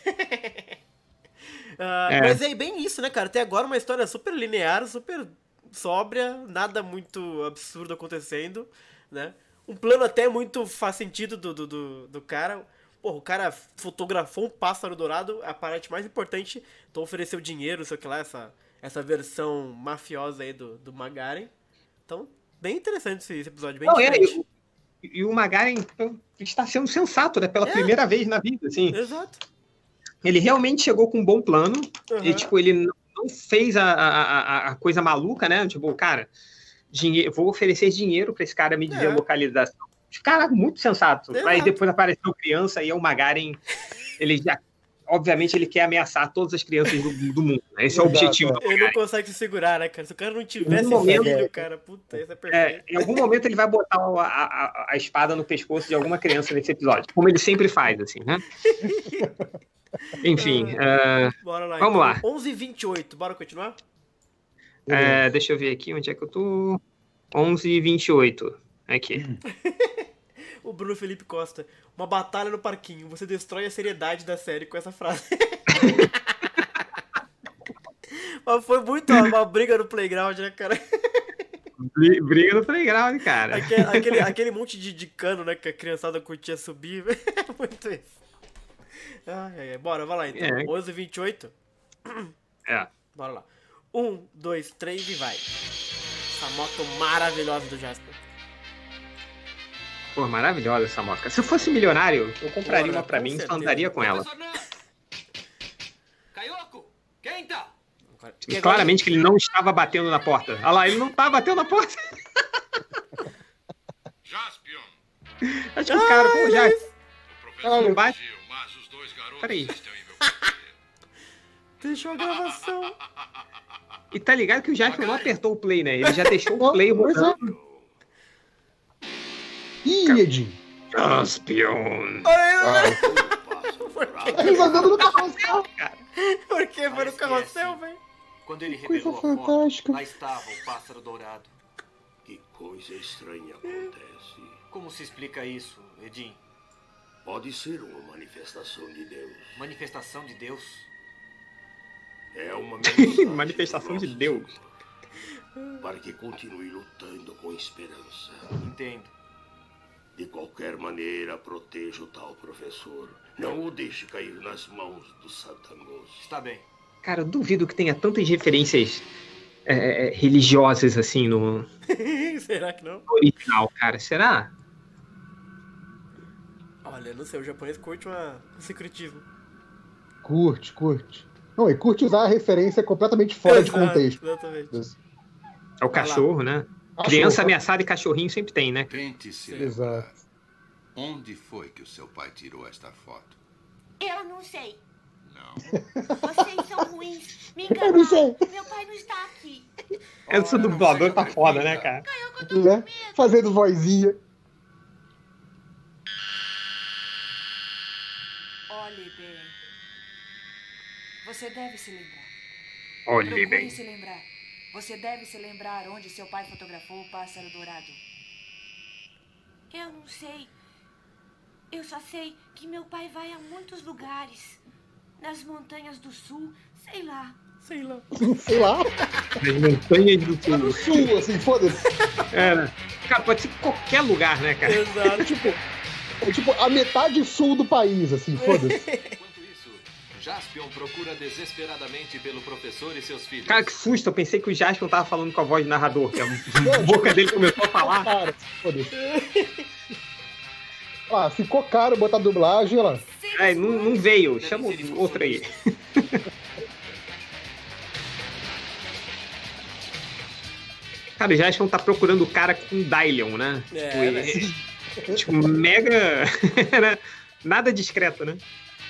Ah, É. Mas é bem isso, né, cara? Até agora uma história super linear, super sóbria, nada muito absurdo acontecendo, né? Um plano até muito faz sentido do, do, do, do cara. Pô, o cara fotografou um pássaro dourado, a parte mais importante, então ofereceu dinheiro, sei o que lá, essa, essa versão mafiosa aí do, do Magaren. Então, bem interessante esse, esse episódio, bem Não, é, diferente. e, e o Magaren então, está sendo sensato, né? Pela É. primeira vez na vida, assim. Exato. Ele realmente chegou com um bom plano. Uhum. E, tipo, ele não não fez a, a, a- a coisa maluca, né? Tipo, cara, dinheiro, vou oferecer dinheiro pra esse cara me dizer É. a localização. Cara, muito sensato. Exato. Aí depois apareceu criança e é o Magaren. Ele já. Obviamente, ele quer ameaçar todas as crianças do, do mundo. Né? Esse é o Exato, objetivo é. do Ele não Magaren. consegue se segurar, né, cara? Se o cara não tivesse Em algum filho, momento- cara, puta, isso é É, perfeito. em algum momento ele vai botar a, a- a espada no pescoço de alguma criança nesse episódio, como ele sempre faz, assim, né? Enfim, é, Bora lá. vamos então, lá. onze e vinte e oito, bora continuar? é, deixa eu ver aqui onde é que eu tô. onze e vinte e oito. Aqui. O Bruno Felipe Costa. Uma batalha no parquinho. Você destrói a seriedade da série com essa frase. Mas foi muito uma, uma briga no playground, né, cara? Bri- Briga no playground, cara. Aquele, aquele, aquele monte de, de cano, né, que a criançada curtia subir. É muito isso. Ai, ai, ai. Bora, vai lá então. É. onze e vinte e oito. É. Bora lá. Um, dois, três e vai. Essa moto maravilhosa do Jasper. Pô, maravilhosa essa moto. Se eu fosse milionário, eu compraria Porra, uma pra com mim e só certeza. andaria com ela. Professor Nan! Caioco! Quem tá? E agora- Claramente que ele não estava batendo na porta. Olha lá, ele não tá batendo na porta. Jaspion, Acho que o cara, pô, já. o professor Olha, fugiu, bate. mas os dois garotos Peraí. estão em meu poder. Deixou a gravação. E tá ligado que o Jasper não apertou o play, né? Ele já deixou o Não, play pois é. rodando. Ih, Edinho. Jaspion. Eles andando no carrossel. Por que foi no Mas carrossel, esquece. velho? Quando ele Coisa revelou a foto, fantástica. lá estava o pássaro dourado. Que coisa estranha acontece. Como se explica isso, Edin? Pode ser uma manifestação de Deus. Manifestação de Deus? É uma mensagem Manifestação do de nosso Deus. Senhor, para que continue lutando com esperança. Entendo. De qualquer maneira, proteja o tal professor. Não o deixe cair nas mãos do Satangos. Está bem. Cara, eu duvido que tenha tantas referências é, é, religiosas assim no Será que não? original, cara. Será? Olha, não sei, o japonês curte uma, um secretismo. Curte, curte. Não, e curte usar a referência completamente fora de Exato, contexto. Exatamente. É o cachorro, né? Cachorro. Criança ameaçada e cachorrinho sempre tem, né? Tente se Exato. lembrar. Onde foi que o seu pai tirou esta foto? Eu não sei. Não. Vocês são ruins. Me Eu não sei. enganaram. Meu pai não está aqui. Essa dublador tá foda, né, cara? Eu tô com Né? medo. Fazendo vozinha. Olhe bem. Você deve se lembrar. Olhe Procure bem. se lembrar. Você deve se lembrar onde seu pai fotografou o pássaro dourado. Eu não sei. Eu só sei que meu pai vai a muitos lugares. Nas montanhas do sul, sei lá. Sei lá. Sei lá. As montanhas do No sul. sul, assim, foda-se. É, né? Cara, pode ser qualquer lugar, né, cara? Exato. Tipo, é tipo a metade sul do país, assim, foda-se. Enquanto isso, Jaspion procura desesperadamente pelo professor e seus filhos. Cara, que susto. Eu pensei que o Jasper tava falando com a voz do narrador. Que a boca dele começou a falar. Cara, foda-se. Ah, ficou caro botar dublagem, olha lá. É, não, não veio. Chama outro aí. Cara, o Jasper tá procurando o cara com Dylion, né? É, Tipo, ele- né? tipo, mega... Era nada discreto, né?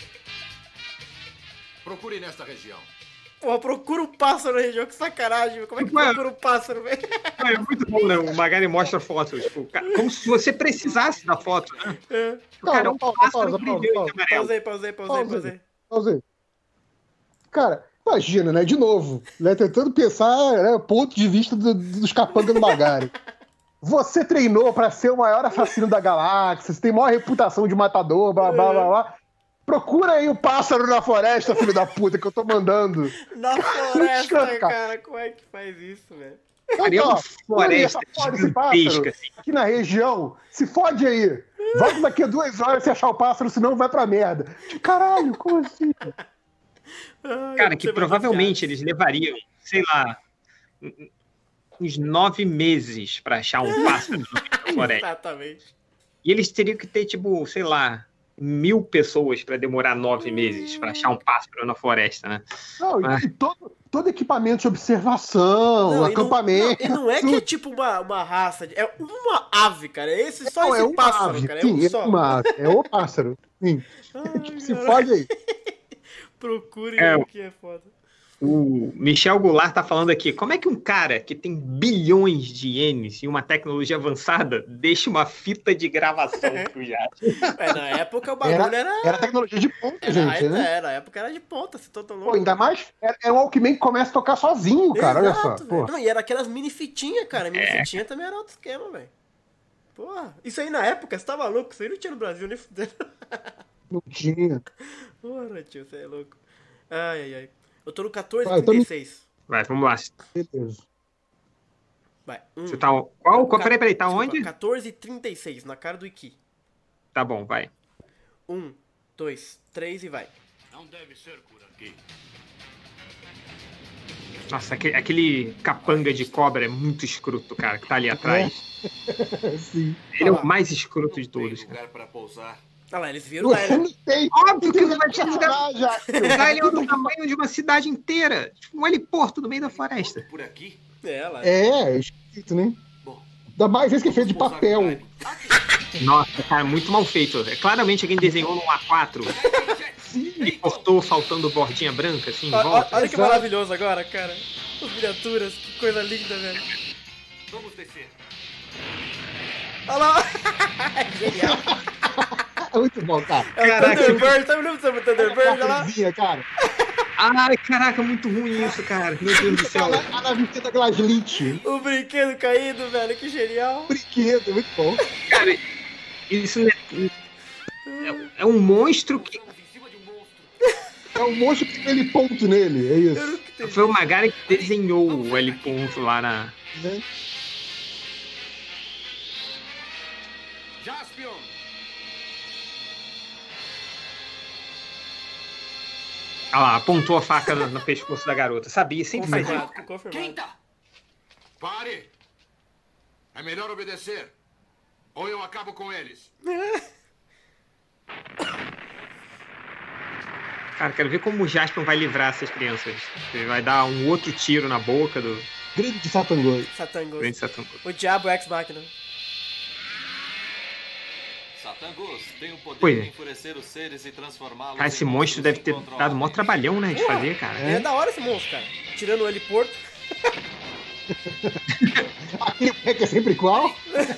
Procure nesta região. Porra, procura um pássaro na região, que sacanagem, velho. Como é que Ué. procura um pássaro, velho? É muito bom, né? O Magari mostra fotos. Tipo, ca- como se você precisasse da foto, né? É. O cara é um Pausa, pássaro pausa, pausa, brilhante pausa. amarelo. Pausei, pausei, pausei, Pausa aí. pausei. Pausa aí. Cara, imagina, né? De novo, né? Tentando pensar, né, o ponto de vista do- dos capangas do Magari. Você treinou pra ser o maior assassino da galáxia, você tem maior reputação de matador, blá blá blá blá. Procura aí o pássaro na floresta, filho da puta, que eu tô mandando. Na floresta, Cara. cara, como é que faz isso, velho? Cara, é uma floresta gigantesca. Assim. Aqui na região, se fode aí. Volta daqui a duas horas se achar o pássaro, senão vai pra merda. Caralho, como assim? Cara, que provavelmente eles levariam, sei lá, uns nove meses pra achar um pássaro na floresta. Exatamente. E eles teriam que ter, tipo, sei lá, mil pessoas pra demorar nove meses pra achar um pássaro na floresta, né? Não, Mas... e todo, todo equipamento de observação, não, acampamento. E não, não, e não é que é tipo uma, uma raça, de, é uma ave, cara. É esse, só não, esse é um pássaro, ave, cara. É sim, um é só. Uma ave, é o pássaro. Sim. Ai, tipo, se fode aí. Procure é, o que é foda. O Michel Goulart tá falando aqui, como é que um cara que tem bilhões de ienes e uma tecnologia avançada deixa uma fita de gravação pro Jasper? É, na época o bagulho era... Era, era tecnologia de ponta, era, gente, era, né? Era, na época era de ponta, se tô tão louco. Pô, ainda mais, é, é um Walkman que começa a tocar sozinho, cara, Exato, olha só. Pô. Não, e era aquelas mini fitinhas, cara, mini É. fitinha também era outro esquema, velho. Porra, isso aí na época, você tava louco, isso aí não tinha no Brasil, nem fudendo. Não tinha. Porra, tio, você é louco. Ai, ai, ai. Eu tô no quatorze e trinta e seis. Vai, vamos lá. Beleza. Vai. Um, Você tá... Qual? Qual? Peraí, peraí, tá desculpa, onde? quatorze e trinta e seis, na cara do Iki. Tá bom, vai. Um, dois, três e vai. Não deve ser por aqui. Nossa, aquele, aquele capanga de cobra é muito escroto, cara, que tá ali atrás. Sim. Ele é o mais escroto de todos. Lugar para pousar. Ah lá, eles viram lá, Você né? não tem. Óbvio que não vai te lugar já. Ele é do tamanho de uma cidade inteira. Tipo um heliporto no meio da floresta. Por aqui? É, lá. É, é esquisito, né? Ainda mais esse que é feito de papel. Nossa, cara, muito mal feito. É claramente alguém desenhou num A quatro e cortou faltando bordinha branca, assim, em Olha, volta. olha que maravilhoso agora, cara. As miniaturas, que coisa linda, velho. Vamos descer. Olha lá. Genial. É muito bom, cara. É o Caraca, Thunderbird, sabe o nome do Thunderbird? Olha lá. Coisinha, cara. Ai, caraca, muito ruim isso, cara. Meu Deus do céu. A, a navinha da Glaslit. O brinquedo caído, velho, que genial. Brinquedo, muito bom. Cara, isso é, é, é um monstro que... É um monstro que tem aquele ponto nele, é isso. Foi o Magari que desenhou o L-ponto lá na... Né? Jaspion! Ah lá, apontou a faca no, no pescoço da garota. Sabia, sempre faz isso. Confirmado, confirmado. Quem tá? Pare! É melhor obedecer. Ou eu acabo com eles. Cara, quero ver como o Jasper vai livrar essas crianças. Ele vai dar um outro tiro na boca do Grande Satangos. Satangos. grande Satangos. O diabo é ex-máquina. Satangos tem o poder Pois é. de enfurecer os seres e transformá-los. Cara, esse em monstro deve ter incontroláveis. dado mó trabalhão, né, de fazer, cara. É. é da hora esse monstro, cara. Tirando o heliporto. Aquele pé que é sempre igual.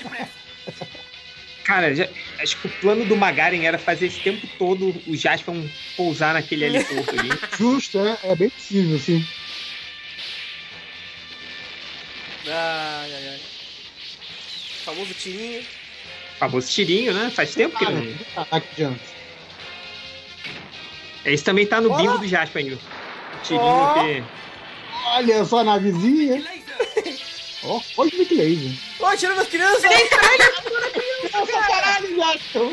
Cara, já, acho que o plano do Magaren era fazer esse tempo todo o Jasper pousar naquele heliporto ali. Justo, é, é bem possível, sim. Ai, ai, ai. Famoso tirinho. Famoso tirinho, né? Faz tempo que Ah, não... ah, que adianta. Esse também tá no Olá. bingo do Jasper ainda. O tirinho Ó. que... Olha só a navezinha. Ó, olha o Nick Laser. Ó, tirando as crianças! Nossa, caralho, Jackson!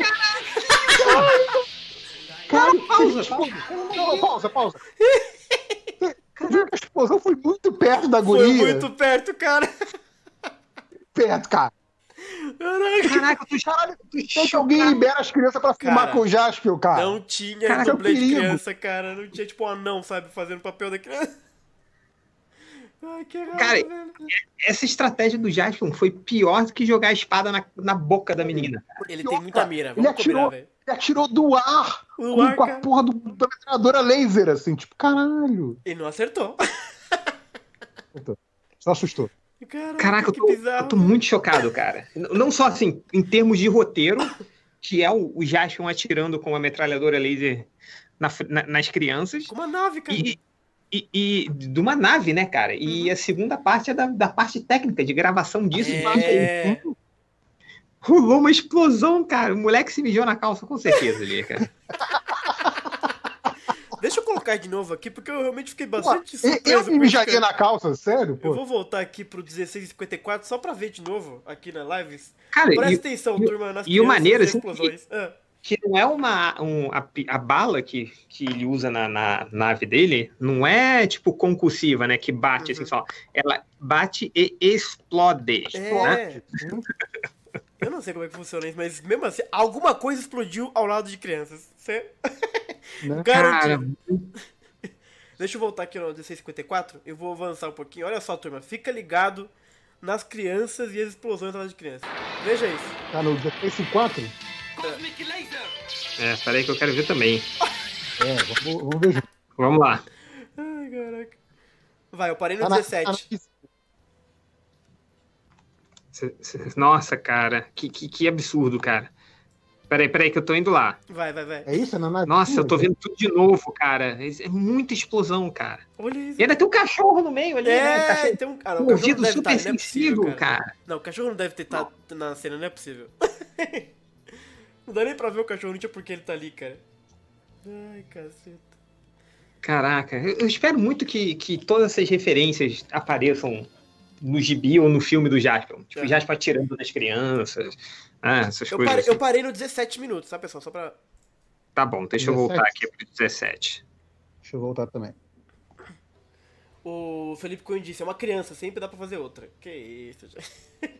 Cara, pausa, Não, pausa, pausa. Você viu que a explosão foi muito perto da guria? Foi muito perto, cara. perto, cara. Caraca. Caraca, tu Caralho, tem que alguém libera as crianças pra filmar Cara, com o Jaspion, cara. Não tinha Caraca, dublê de perigo. criança, cara. Não tinha, tipo, um anão, sabe, fazendo papel da criança. Ai, que raiva, Cara, velho. essa estratégia do Jasper foi pior do que jogar a espada na, na boca da menina. Ele tem muita mira, Ele vamos atirou, combinar, velho. ele atirou do ar, Do com, ar, com a cara. porra do, da metralhadora laser, assim, tipo, caralho. E não acertou. Só assustou. Caraca, Caraca, eu que tô, bizarro. eu tô muito chocado, cara. N- Não só assim, em termos de roteiro, que é o, o Jasper atirando com a metralhadora laser na fr- na- nas crianças, Com uma nave, cara. e, e, e de uma nave, né, cara? E a segunda parte é da, da parte técnica, de gravação disso. É. Rolou uma explosão, cara. O moleque se mijou na calça, com certeza ali, cara. Deixa eu colocar de novo aqui, porque eu realmente fiquei Pô, bastante eu surpreso. me com isso, mijaria cara. na calça, sério? Eu Pô. vou voltar aqui pro dezesseis e cinquenta e quatro só pra ver de novo aqui na live. Cara, Presta e- atenção, e- turma, nas e o crianças maneiro, e assim, explosões. Ah, Que não é uma. Um, a, pi- a bala que, que ele usa na, na nave dele, não é tipo concussiva, né? Que bate assim só. Ela bate e explode. Né? é. Eu não sei como é que funciona isso, mas mesmo assim, alguma coisa explodiu ao lado de crianças. Você... Né? Garantido. Deixa eu voltar aqui no dezesseis e cinquenta e quatro. Eu vou avançar um pouquinho. Olha só, turma. Fica ligado nas crianças e as explosões ao lado de crianças. Veja isso. Tá no dezesseis e quatro? Cosmic Laser! É, peraí que eu quero ver também. É, vamos, vamos ver junto. Vamos lá. Ai, caraca. Vai, eu parei no Tá na- dezessete. tá Cê- cê- Nossa, cara. Que, que, que absurdo, cara. Peraí, peraí que eu tô indo lá. Vai, vai, vai. na- É isso? É na nave? Nossa, eu tô Pô, vendo tudo de novo, cara. É muita explosão, cara. Olha isso. E ainda tem um cachorro no meio ali, né? É, Cachorro- tem um cara. um O cachorro ouvido não deve super estar, não é possível, sensível, cara. cara. Não, o cachorro não deve ter estado na cena, não é possível. Não dá nem pra ver o cachorro, não tinha por que ele tá ali, cara. Ai, caceta. Caraca, eu eu espero muito que, que todas essas referências apareçam no gibi ou no filme do Jasper. Tipo, É. o Jasper atirando nas crianças, ah, essas Eu coisas parei, assim. eu parei no dezessete minutos, tá, pessoal? Só pra... Tá bom, deixa eu dezessete? voltar aqui pro dezessete. Deixa eu voltar também. O Felipe Cunha disse, é uma criança, sempre dá pra fazer outra. Que isso, gente.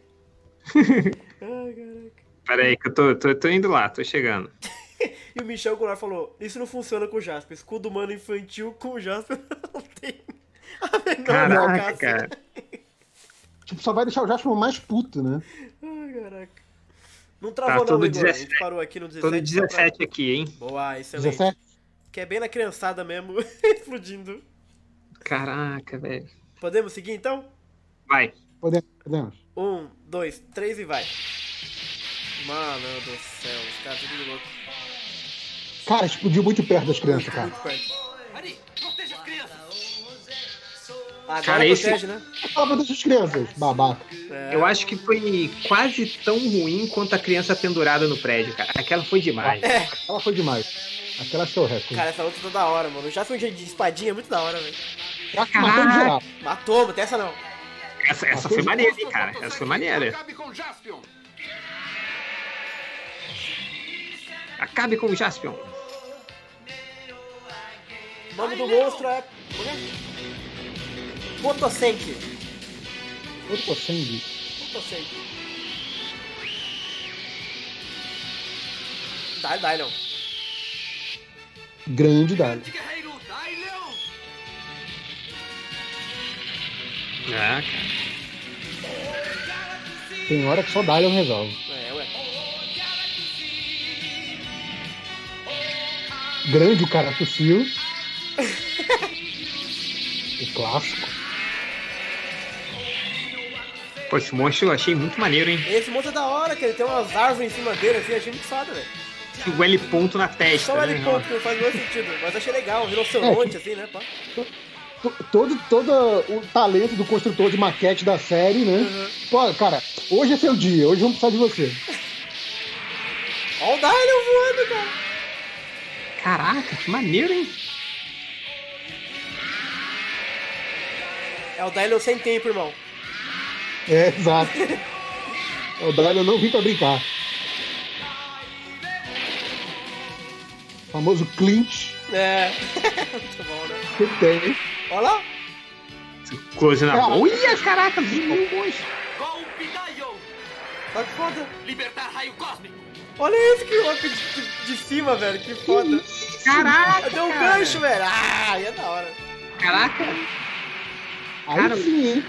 Ai, caraca. Pera aí que eu tô, tô, tô indo lá, tô chegando. E o Michel Goulart falou, isso não funciona com o Jasper. Escudo humano infantil com o Jasper não tem a menor Caraca, eficácia. cara. Tipo, só vai deixar o Jasper mais puto, né? Ai, caraca. Não travou Tá, tô não, no Igor. A gente dezessete. parou aqui no dezessete. Tô no só pra- dezessete aqui, hein? Boa, excelente. dezessete? Que é bem na criançada mesmo, explodindo. Caraca, velho. Podemos seguir então? Vai. Podemos, podemos. Um, dois, três e vai. Mano do céu, os caras tudo louco. Cara, explodiu muito perto das crianças, cara. Muito perto. Ari, proteja as crianças! Agora Cara, esse- protege, né? Fala das crianças, babaca. É. Eu acho que foi quase tão ruim quanto a criança pendurada no prédio, cara. Aquela foi demais. É, Ela foi demais. Aquela achou o recorde. cara, essa luta tá da hora, mano. Já foi um jeito de espadinha, é muito da hora, velho. Já que matou em geral. Matou, não tem essa não. Essa, essa foi maneira, hein, cara. Essa foi maneira. Acabe com Jaspion. Acabe com o Jaspion. O nome do monstro é... Motossenki. Outro sangue. Motossenki. Dá, dá, não. Grande dado. Guerreiro Dylion! Ah, cara. Tem hora que só Dylion resolve. É, ué. Grande o cara tossiu. O clássico. Pô, esse monstro eu achei muito maneiro, hein? Esse monstro é da hora, que ele tem umas árvores em cima dele, assim, achei muito foda, velho. O L ponto na testa, Só né? ele ponto que não faz o menor sentido, mas achei legal, um rinoceronte, assim, né, pá. To- Todo, todo o talento do construtor de maquete da série, né? Pô, cara, hoje é seu dia, hoje vamos precisar de você. Olha o Dylion voando, cara. Caraca, que maneiro, hein? É o Dylion sem tempo, irmão. É, exato. O Dylion não vim pra brincar. O famoso clinch É. Muito bom, né? que tem. Olha lá. Close na Ah. boa. Ui, caraca, vi monstro. Golpe Dylion! Olha que foda. Libertar raio cósmico! Olha esse que golpe de, de, de cima, velho. Que foda. Caraca, Deu um cara. gancho, velho. Ah, é da hora. Caraca. Aí Cara, sim, hein?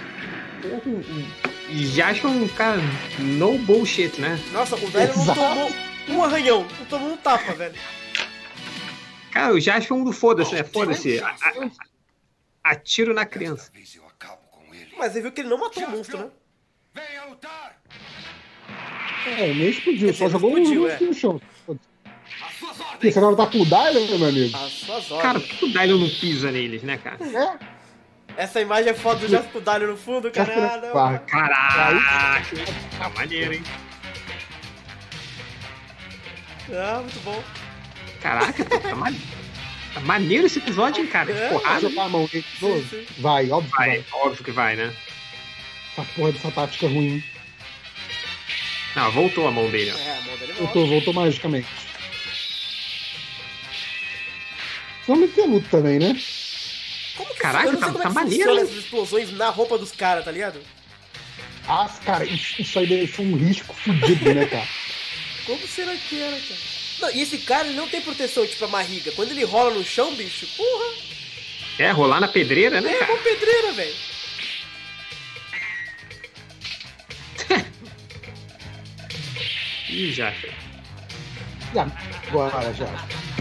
E já acho que é um cara no bullshit, né? Nossa, o velho não Exato. tomou um arranhão. Não tomou um tapa, velho. Cara, o Jasper é um do foda-se, né? Foda-se. A- a- Atiro na criança. Dessa vez eu acabo com ele. Mas você viu que ele não matou o monstro, né? Venha lutar! É, nem explodiu, Quer só dizer, jogou um explodiu, monstro é. no chão. Às suas Porque ordens! você não tá com o Dylion, meu amigo? As suas Cara, ordens. por que o Dylion não pisa neles, né, cara? É, Essa imagem é foda do Jasper com o Dylion no fundo, cara. Jasper Ah, não. Barra. Caraca. Tá maneiro, hein? Ah, muito bom. Caraca, tá maneiro. Tá maneiro esse episódio, hein, cara? É, Que porrada. Jogar a mão nele de novo? sim. Vai, óbvio que Vai, vai. óbvio que vai, né? Essa porra dessa tática ruim. Não, voltou a mão dele, ó. É, a mão dele volta. Voltou, voltou magicamente. Vamos ter luta também, né? Como que Caraca, eu não sei tá- como tá é que maneiro, funciona hein? essas explosões na roupa dos caras, tá ligado? Ah, cara, isso, isso aí deixou um risco fudido, né, cara? Como será que era, cara? Não, e esse cara, ele não tem proteção, tipo a barriga. Quando ele rola no chão, bicho, porra, É, rolar na pedreira, né, é cara? uma pedreira, velho. Ih, já. E agora já.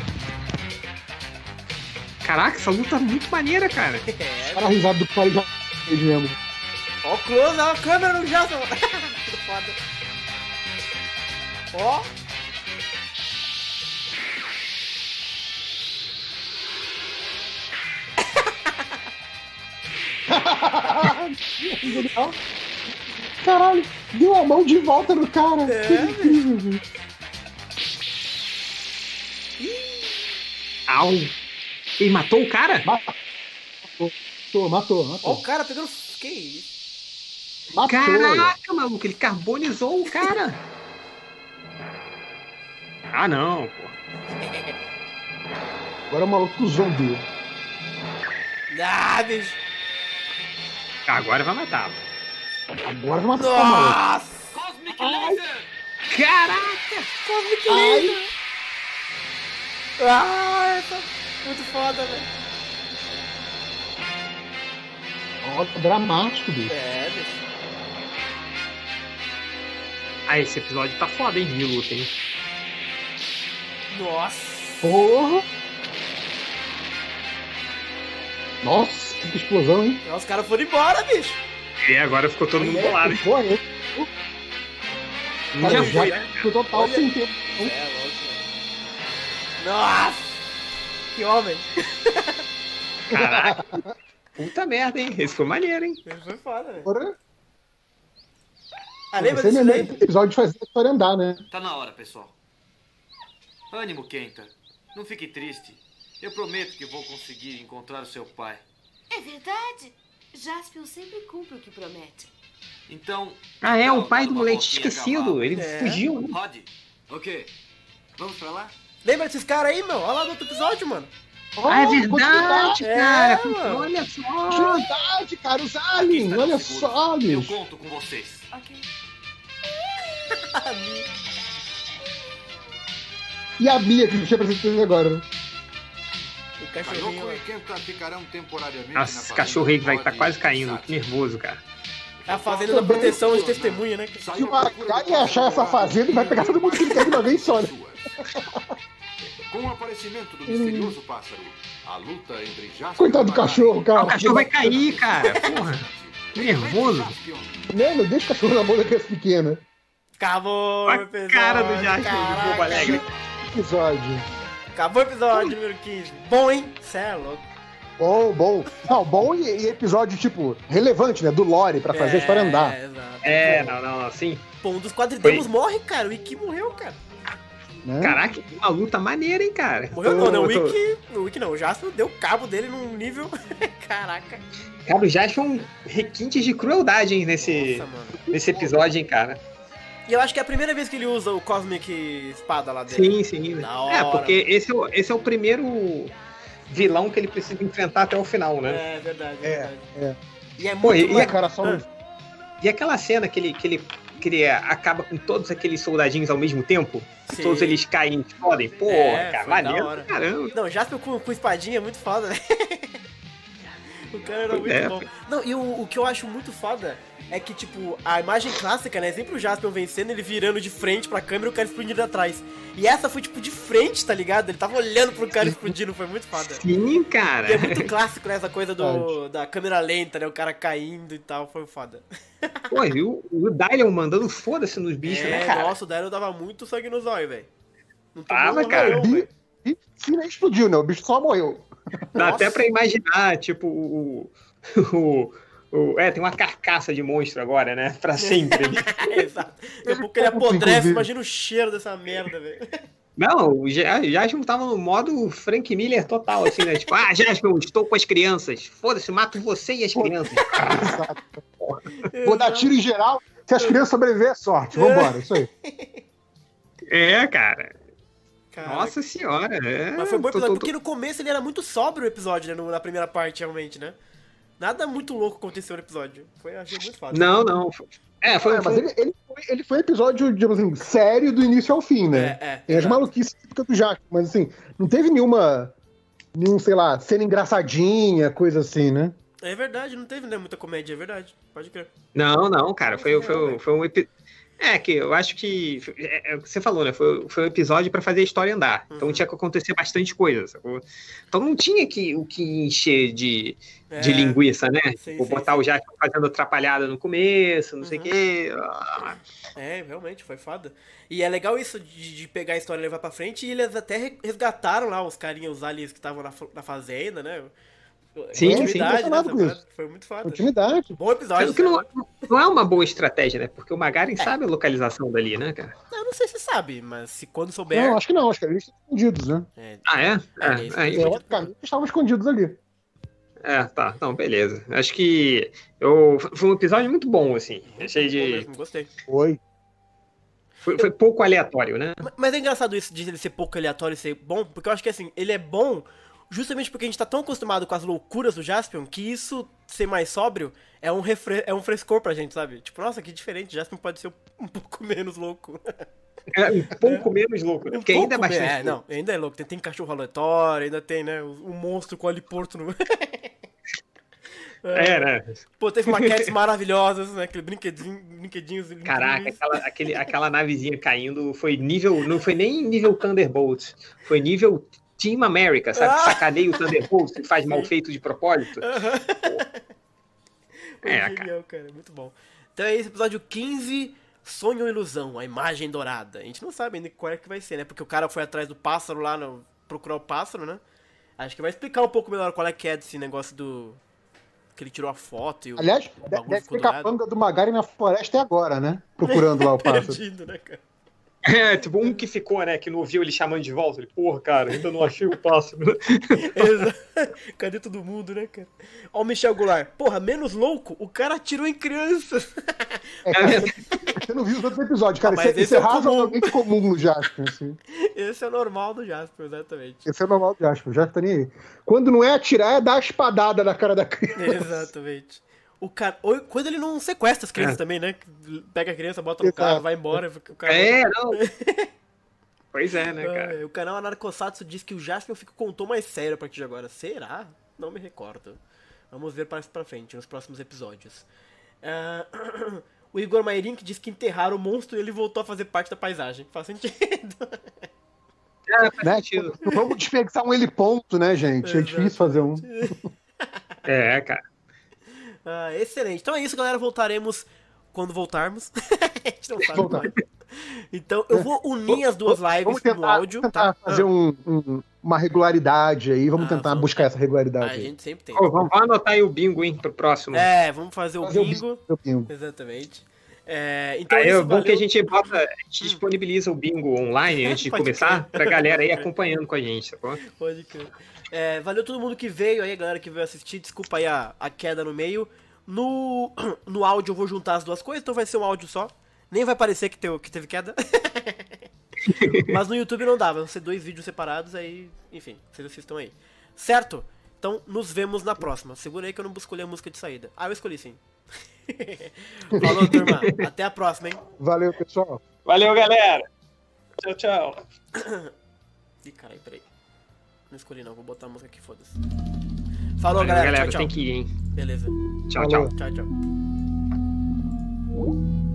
Caraca, essa luta é muito maneira, cara. É, Para a risada do Paris já fez mesmo. ó o close, ó a câmera no Jason. Que foda. Ó. Genial. Caralho, deu a mão de volta no cara. É, Que incrível, velho. Au. Ele matou o cara? Matou, matou, Ó matou. o cara pegando... Que isso? Matou. Caraca, maluco, ele carbonizou o cara. Ah, não, pô. Agora é o maluco zumbi. Ah, bicho. Agora vai matar. Agora vai matar o maluco. Nossa. Cosmic Laser! Caraca! Cosmic Ai. Laser. Ah, essa... Muito foda, velho. Ó, dramático, bicho. É, bicho. Ah, esse episódio tá foda, hein, de luta, hein? Nossa. Porra! Nossa, que explosão, hein? Os caras foram embora, bicho. E agora ficou todo mundo bolado. Porra, hein? Cara, Já já foi, né? ficou total Olha. sem tempo. É, louco, velho. Nossa. Que homem. Caraca. Puta merda, hein? Esse foi maneiro, hein? Ele foi foda, velho. Agora, Ah, lembra esse disso mesmo daí? episódio de fazer a história andar, né? Tá na hora, pessoal. Ânimo, Kenta. Não fique triste. Eu prometo que vou conseguir encontrar o seu pai. É verdade. Jaspion sempre cumpre o que promete. Então... Ah, é, então, o pai dá do uma moleque voltinha a esquecido. cavalo. Ele É. fugiu, né? Rod, ok. Vamos pra lá? Lembra desses caras aí, meu? Olha lá no outro episódio, mano. Ah, é Oh, verdade, continuidade. cara. É, mano. Olha só. Continuidade, cara, os Aqui aliens, está olha seguro. só, Eu bicho. conto com vocês. Ok. E a Bia, que a gente apresentou agora, né? O cachorrinho. Kayoko e Kenta ficarão temporariamente Nossa, na esse fazenda cachorro aí vai Rod tá quase e caindo. Sati. Que nervoso, cara. A fazenda da proteção de testemunha, né? Saiu Se o à procura Magari do achar essa pássaro fazenda, vai pegar todo mundo que ele quer de uma vez só, né? Com o aparecimento do misterioso pássaro, a luta entre Jasper Coitado do e Magari- cachorro, cara. Ah, o cachorro vai cair, cara. Porra. Que nervoso. Não, não deixa o cachorro na mão da criança pequena. Acabou o A episódio. cara do Jasper de caraca. Bobo Alegre. Episódio. Acabou o episódio número quinze. Bom, hein? Cê é louco. Bom, bom. Não, bom e, e episódio, tipo, relevante, né? Do lore, pra fazer a história andar. É, exato. É, não, não, assim. Pô, um dos quadridemos morre, cara. O Ikki morreu, cara. Né? Caraca, uma luta maneira, hein, cara. Morreu Tô- não, né? O tô- Ikki... O Ikki não, o Jasper deu cabo dele num nível... Caraca. Cara, o Jasper é um requinte de crueldade, hein, nesse, Nossa, mano. nesse episódio, hein, cara. E eu acho que é a primeira vez que ele usa o Cosmic Espada lá dele. Sim, sim. Da É, hora. porque esse é, o, esse é o primeiro vilão que ele precisa enfrentar até o final, né? É, verdade, É, verdade. é. E é Pô, muito... e- E a cara só Ah. no... E aquela cena que ele, que ele, que ele acaba com todos aqueles soldadinhos ao mesmo tempo, que Sim. todos eles caem e explodem. Pô, É, cara, foi da maneiro hora. pra caramba. Não, Jasper com, com espadinha é muito foda, né? O cara era muito É. bom. Não, e o, o que eu acho muito foda é que, tipo, a imagem clássica, né? Sempre o Jasper vencendo, ele virando de frente pra câmera e o cara explodindo atrás. E essa foi, tipo, de frente, tá ligado? Ele tava olhando pro cara explodindo, foi muito foda. Sim, cara. E é muito clássico, né? Essa coisa do, da câmera lenta, né? O cara caindo e tal, foi foda. Pô, e o, o Dylion mandando foda-se nos bichos, é, né, cara? nossa, o Daryl dava muito sangue no zóio, velho. Não tomou Tava, uma cara. não, Bi- velho. Bi- Se nem explodiu, né? O bicho só morreu. Dá Nossa. até pra imaginar, tipo, o, o, o... É, tem uma carcaça de monstro agora, né? Pra sempre. Exato. Daqui a pouco ele apodrece, imagina o cheiro dessa merda, velho. Não, o Jasper tava no modo Frank Miller total, assim, né? Tipo, ah, Jasper, estou com as crianças. Foda-se, mato você e as crianças. Vou dar tiro em geral. Se as crianças sobreviverem, é sorte. Vambora, isso aí. É, cara. Caraca. Nossa senhora. É... Mas foi bom tô, episódio, tô, porque no começo ele era muito sóbrio o episódio, né? no- Na primeira parte, realmente, né? Nada muito louco aconteceu no episódio. Foi, achei muito fácil. Não, não. É, foi, É, foi... mas ele, ele, foi, ele foi episódio, digamos assim, sério do início ao fim, né? É, é, Tem as exato. maluquices típicas do Jasper, mas assim, não teve nenhuma, nenhum, sei lá, cena engraçadinha, coisa assim, né? É verdade, não teve né, muita comédia, é verdade. Pode crer. Não, não, cara. Foi, foi, foi um episódio. É, que eu acho que. É, é o que você falou, né? Foi, foi um episódio pra fazer a história andar. Então Uhum. tinha que acontecer bastante coisa, sacou? Então não tinha que, o que encher de, de É, linguiça, né? sim, Tipo, sim, botar sim. o Jasper fazendo atrapalhada no começo, não sei o Uhum. quê. Ah, É, realmente, foi foda. E é legal isso de, de pegar a história e levar pra frente. E eles até re- resgataram lá os carinhas, os aliens que estavam na, fa- na fazenda, né? Sim, Continuidade, sim, né, impressionado essa com parada. Foi muito foda. Continuidade. Bom episódio. Sendo que não, né? não é uma boa estratégia, né? Porque o Magaren sabe a localização dali, né, cara? Eu não sei se sabe, mas se quando souber. Não, acho que não, acho que eles estão escondidos, né? É, Ah, é? É, É, isso é, que então- Teoricamente, eles estavam escondidos ali. é, tá. Não, beleza. Acho que eu, foi um episódio muito bom, assim. Achei bom de. mesmo, gostei. Foi. Foi, foi pouco aleatório, né? Ma- Mas é engraçado isso de ele ser pouco aleatório e ser bom, porque eu acho que assim, ele é bom justamente porque a gente tá tão acostumado com as loucuras do Jaspion que isso ser mais sóbrio é um, refre é um frescor pra gente, sabe? Tipo, nossa, que diferente, Jaspion pode ser um pouco menos louco. É um pouco menos louco, né? Porque ainda é pouco bastante. me- É, louco. não, ainda é louco. Tem, tem cachorro aleatório, ainda tem, né, o, o monstro com heliporto no... É, né? Pô, teve maquetes maravilhosas, né, aquele brinquedinho, brinquedinhos Caraca, incríveis. aquela, aquele, aquela navezinha caindo foi nível. Não foi nem nível Thunderbolt, foi nível Team America, sabe? Ah! Sacaneia o Thunderbolt e faz mal feito de propósito. Foi É, genial, cara, muito bom. Então é esse episódio quinze, Sonho ou Ilusão, a imagem dourada. A gente não sabe ainda qual é que vai ser, né? Porque o cara foi atrás do pássaro lá, no, procurar o pássaro, né? Acho que vai explicar um pouco melhor qual é que é desse negócio do... Que ele tirou a foto e o, Aliás, o deve, bagulho deve ficou ter dourado. capanga do Magari na floresta até agora, né? Procurando lá o pássaro. Perdido, né, cara? É, tipo, um que ficou, né? Que não ouviu ele chamando de volta. Ele, porra, cara, ainda não achei o pássaro. Exato. Cadê todo mundo, né, cara? Ó o Michel Goulart. Porra, menos louco, o cara atirou em crianças. É, cara, você não viu os outros episódios, cara. Ah, mas Isso, é- esse isso é é o comum. razoavelmente comum no Jasper, assim. Esse é o normal do Jasper, exatamente. Esse é o normal do Jasper. O Jasper tá nem aí. Quando não é atirar, é dar a espadada na cara da criança. Exatamente. O cara, ou quando ele não sequestra as crianças É. também, né? Pega a criança, bota no Exato. carro, vai embora. O cara... É, não. Pois é, né, cara? Ah, o canal Anarcossatsu diz que o Jasper fica com um tom mais sério a partir de agora. Será? Não me recordo. Vamos ver para pra frente, nos próximos episódios. Ah, o Igor Mairink diz que enterraram o monstro e ele voltou a fazer parte da paisagem. Faz sentido. É, faz Né? sentido. Não vamos desperdiçar um heliponto, né, gente? É difícil fazer um. É, cara. Ah, excelente. Então é isso, galera. Voltaremos quando voltarmos. A gente não sabe Voltar. quando. Então eu vou unir as duas lives Vamos tentar, no áudio, tentar tá? fazer um- um- uma regularidade aí. Vamos Ah, tentar vamos. buscar essa Ah, regularidade a aí. gente sempre tem. Ô, vamos, vamos anotar aí o bingo, hein, pro próximo. É, vamos fazer o Fazer o bingo. bingo, bingo. Exatamente. É, então Aí é é isso, bom valeu. que a gente bota, a gente disponibiliza o bingo online antes de Pode começar, crer. pra galera aí acompanhando com a gente, sacou? Pode crer. É, valeu todo mundo que veio aí, a galera que veio assistir. Desculpa aí a, a queda no meio. No, no áudio eu vou juntar as duas coisas, então vai ser um áudio só. Nem vai parecer que, teu, que teve queda. Mas no YouTube não dá, vão ser dois vídeos separados, aí, enfim, vocês assistam aí. Certo? Então nos vemos na próxima. Segura aí que eu não escolhi a música de saída. Ah, eu escolhi sim. Falou, turma. Até a próxima, hein? Valeu, pessoal. Valeu, galera! Tchau, tchau! Ih, caralho, peraí. Não escolhi não, vou botar a música aqui, foda-se. Falou, Valeu, galera. galera, Tchau, tchau. tem que ir, hein? Beleza. Tchau, Falou. tchau. Tchau, tchau.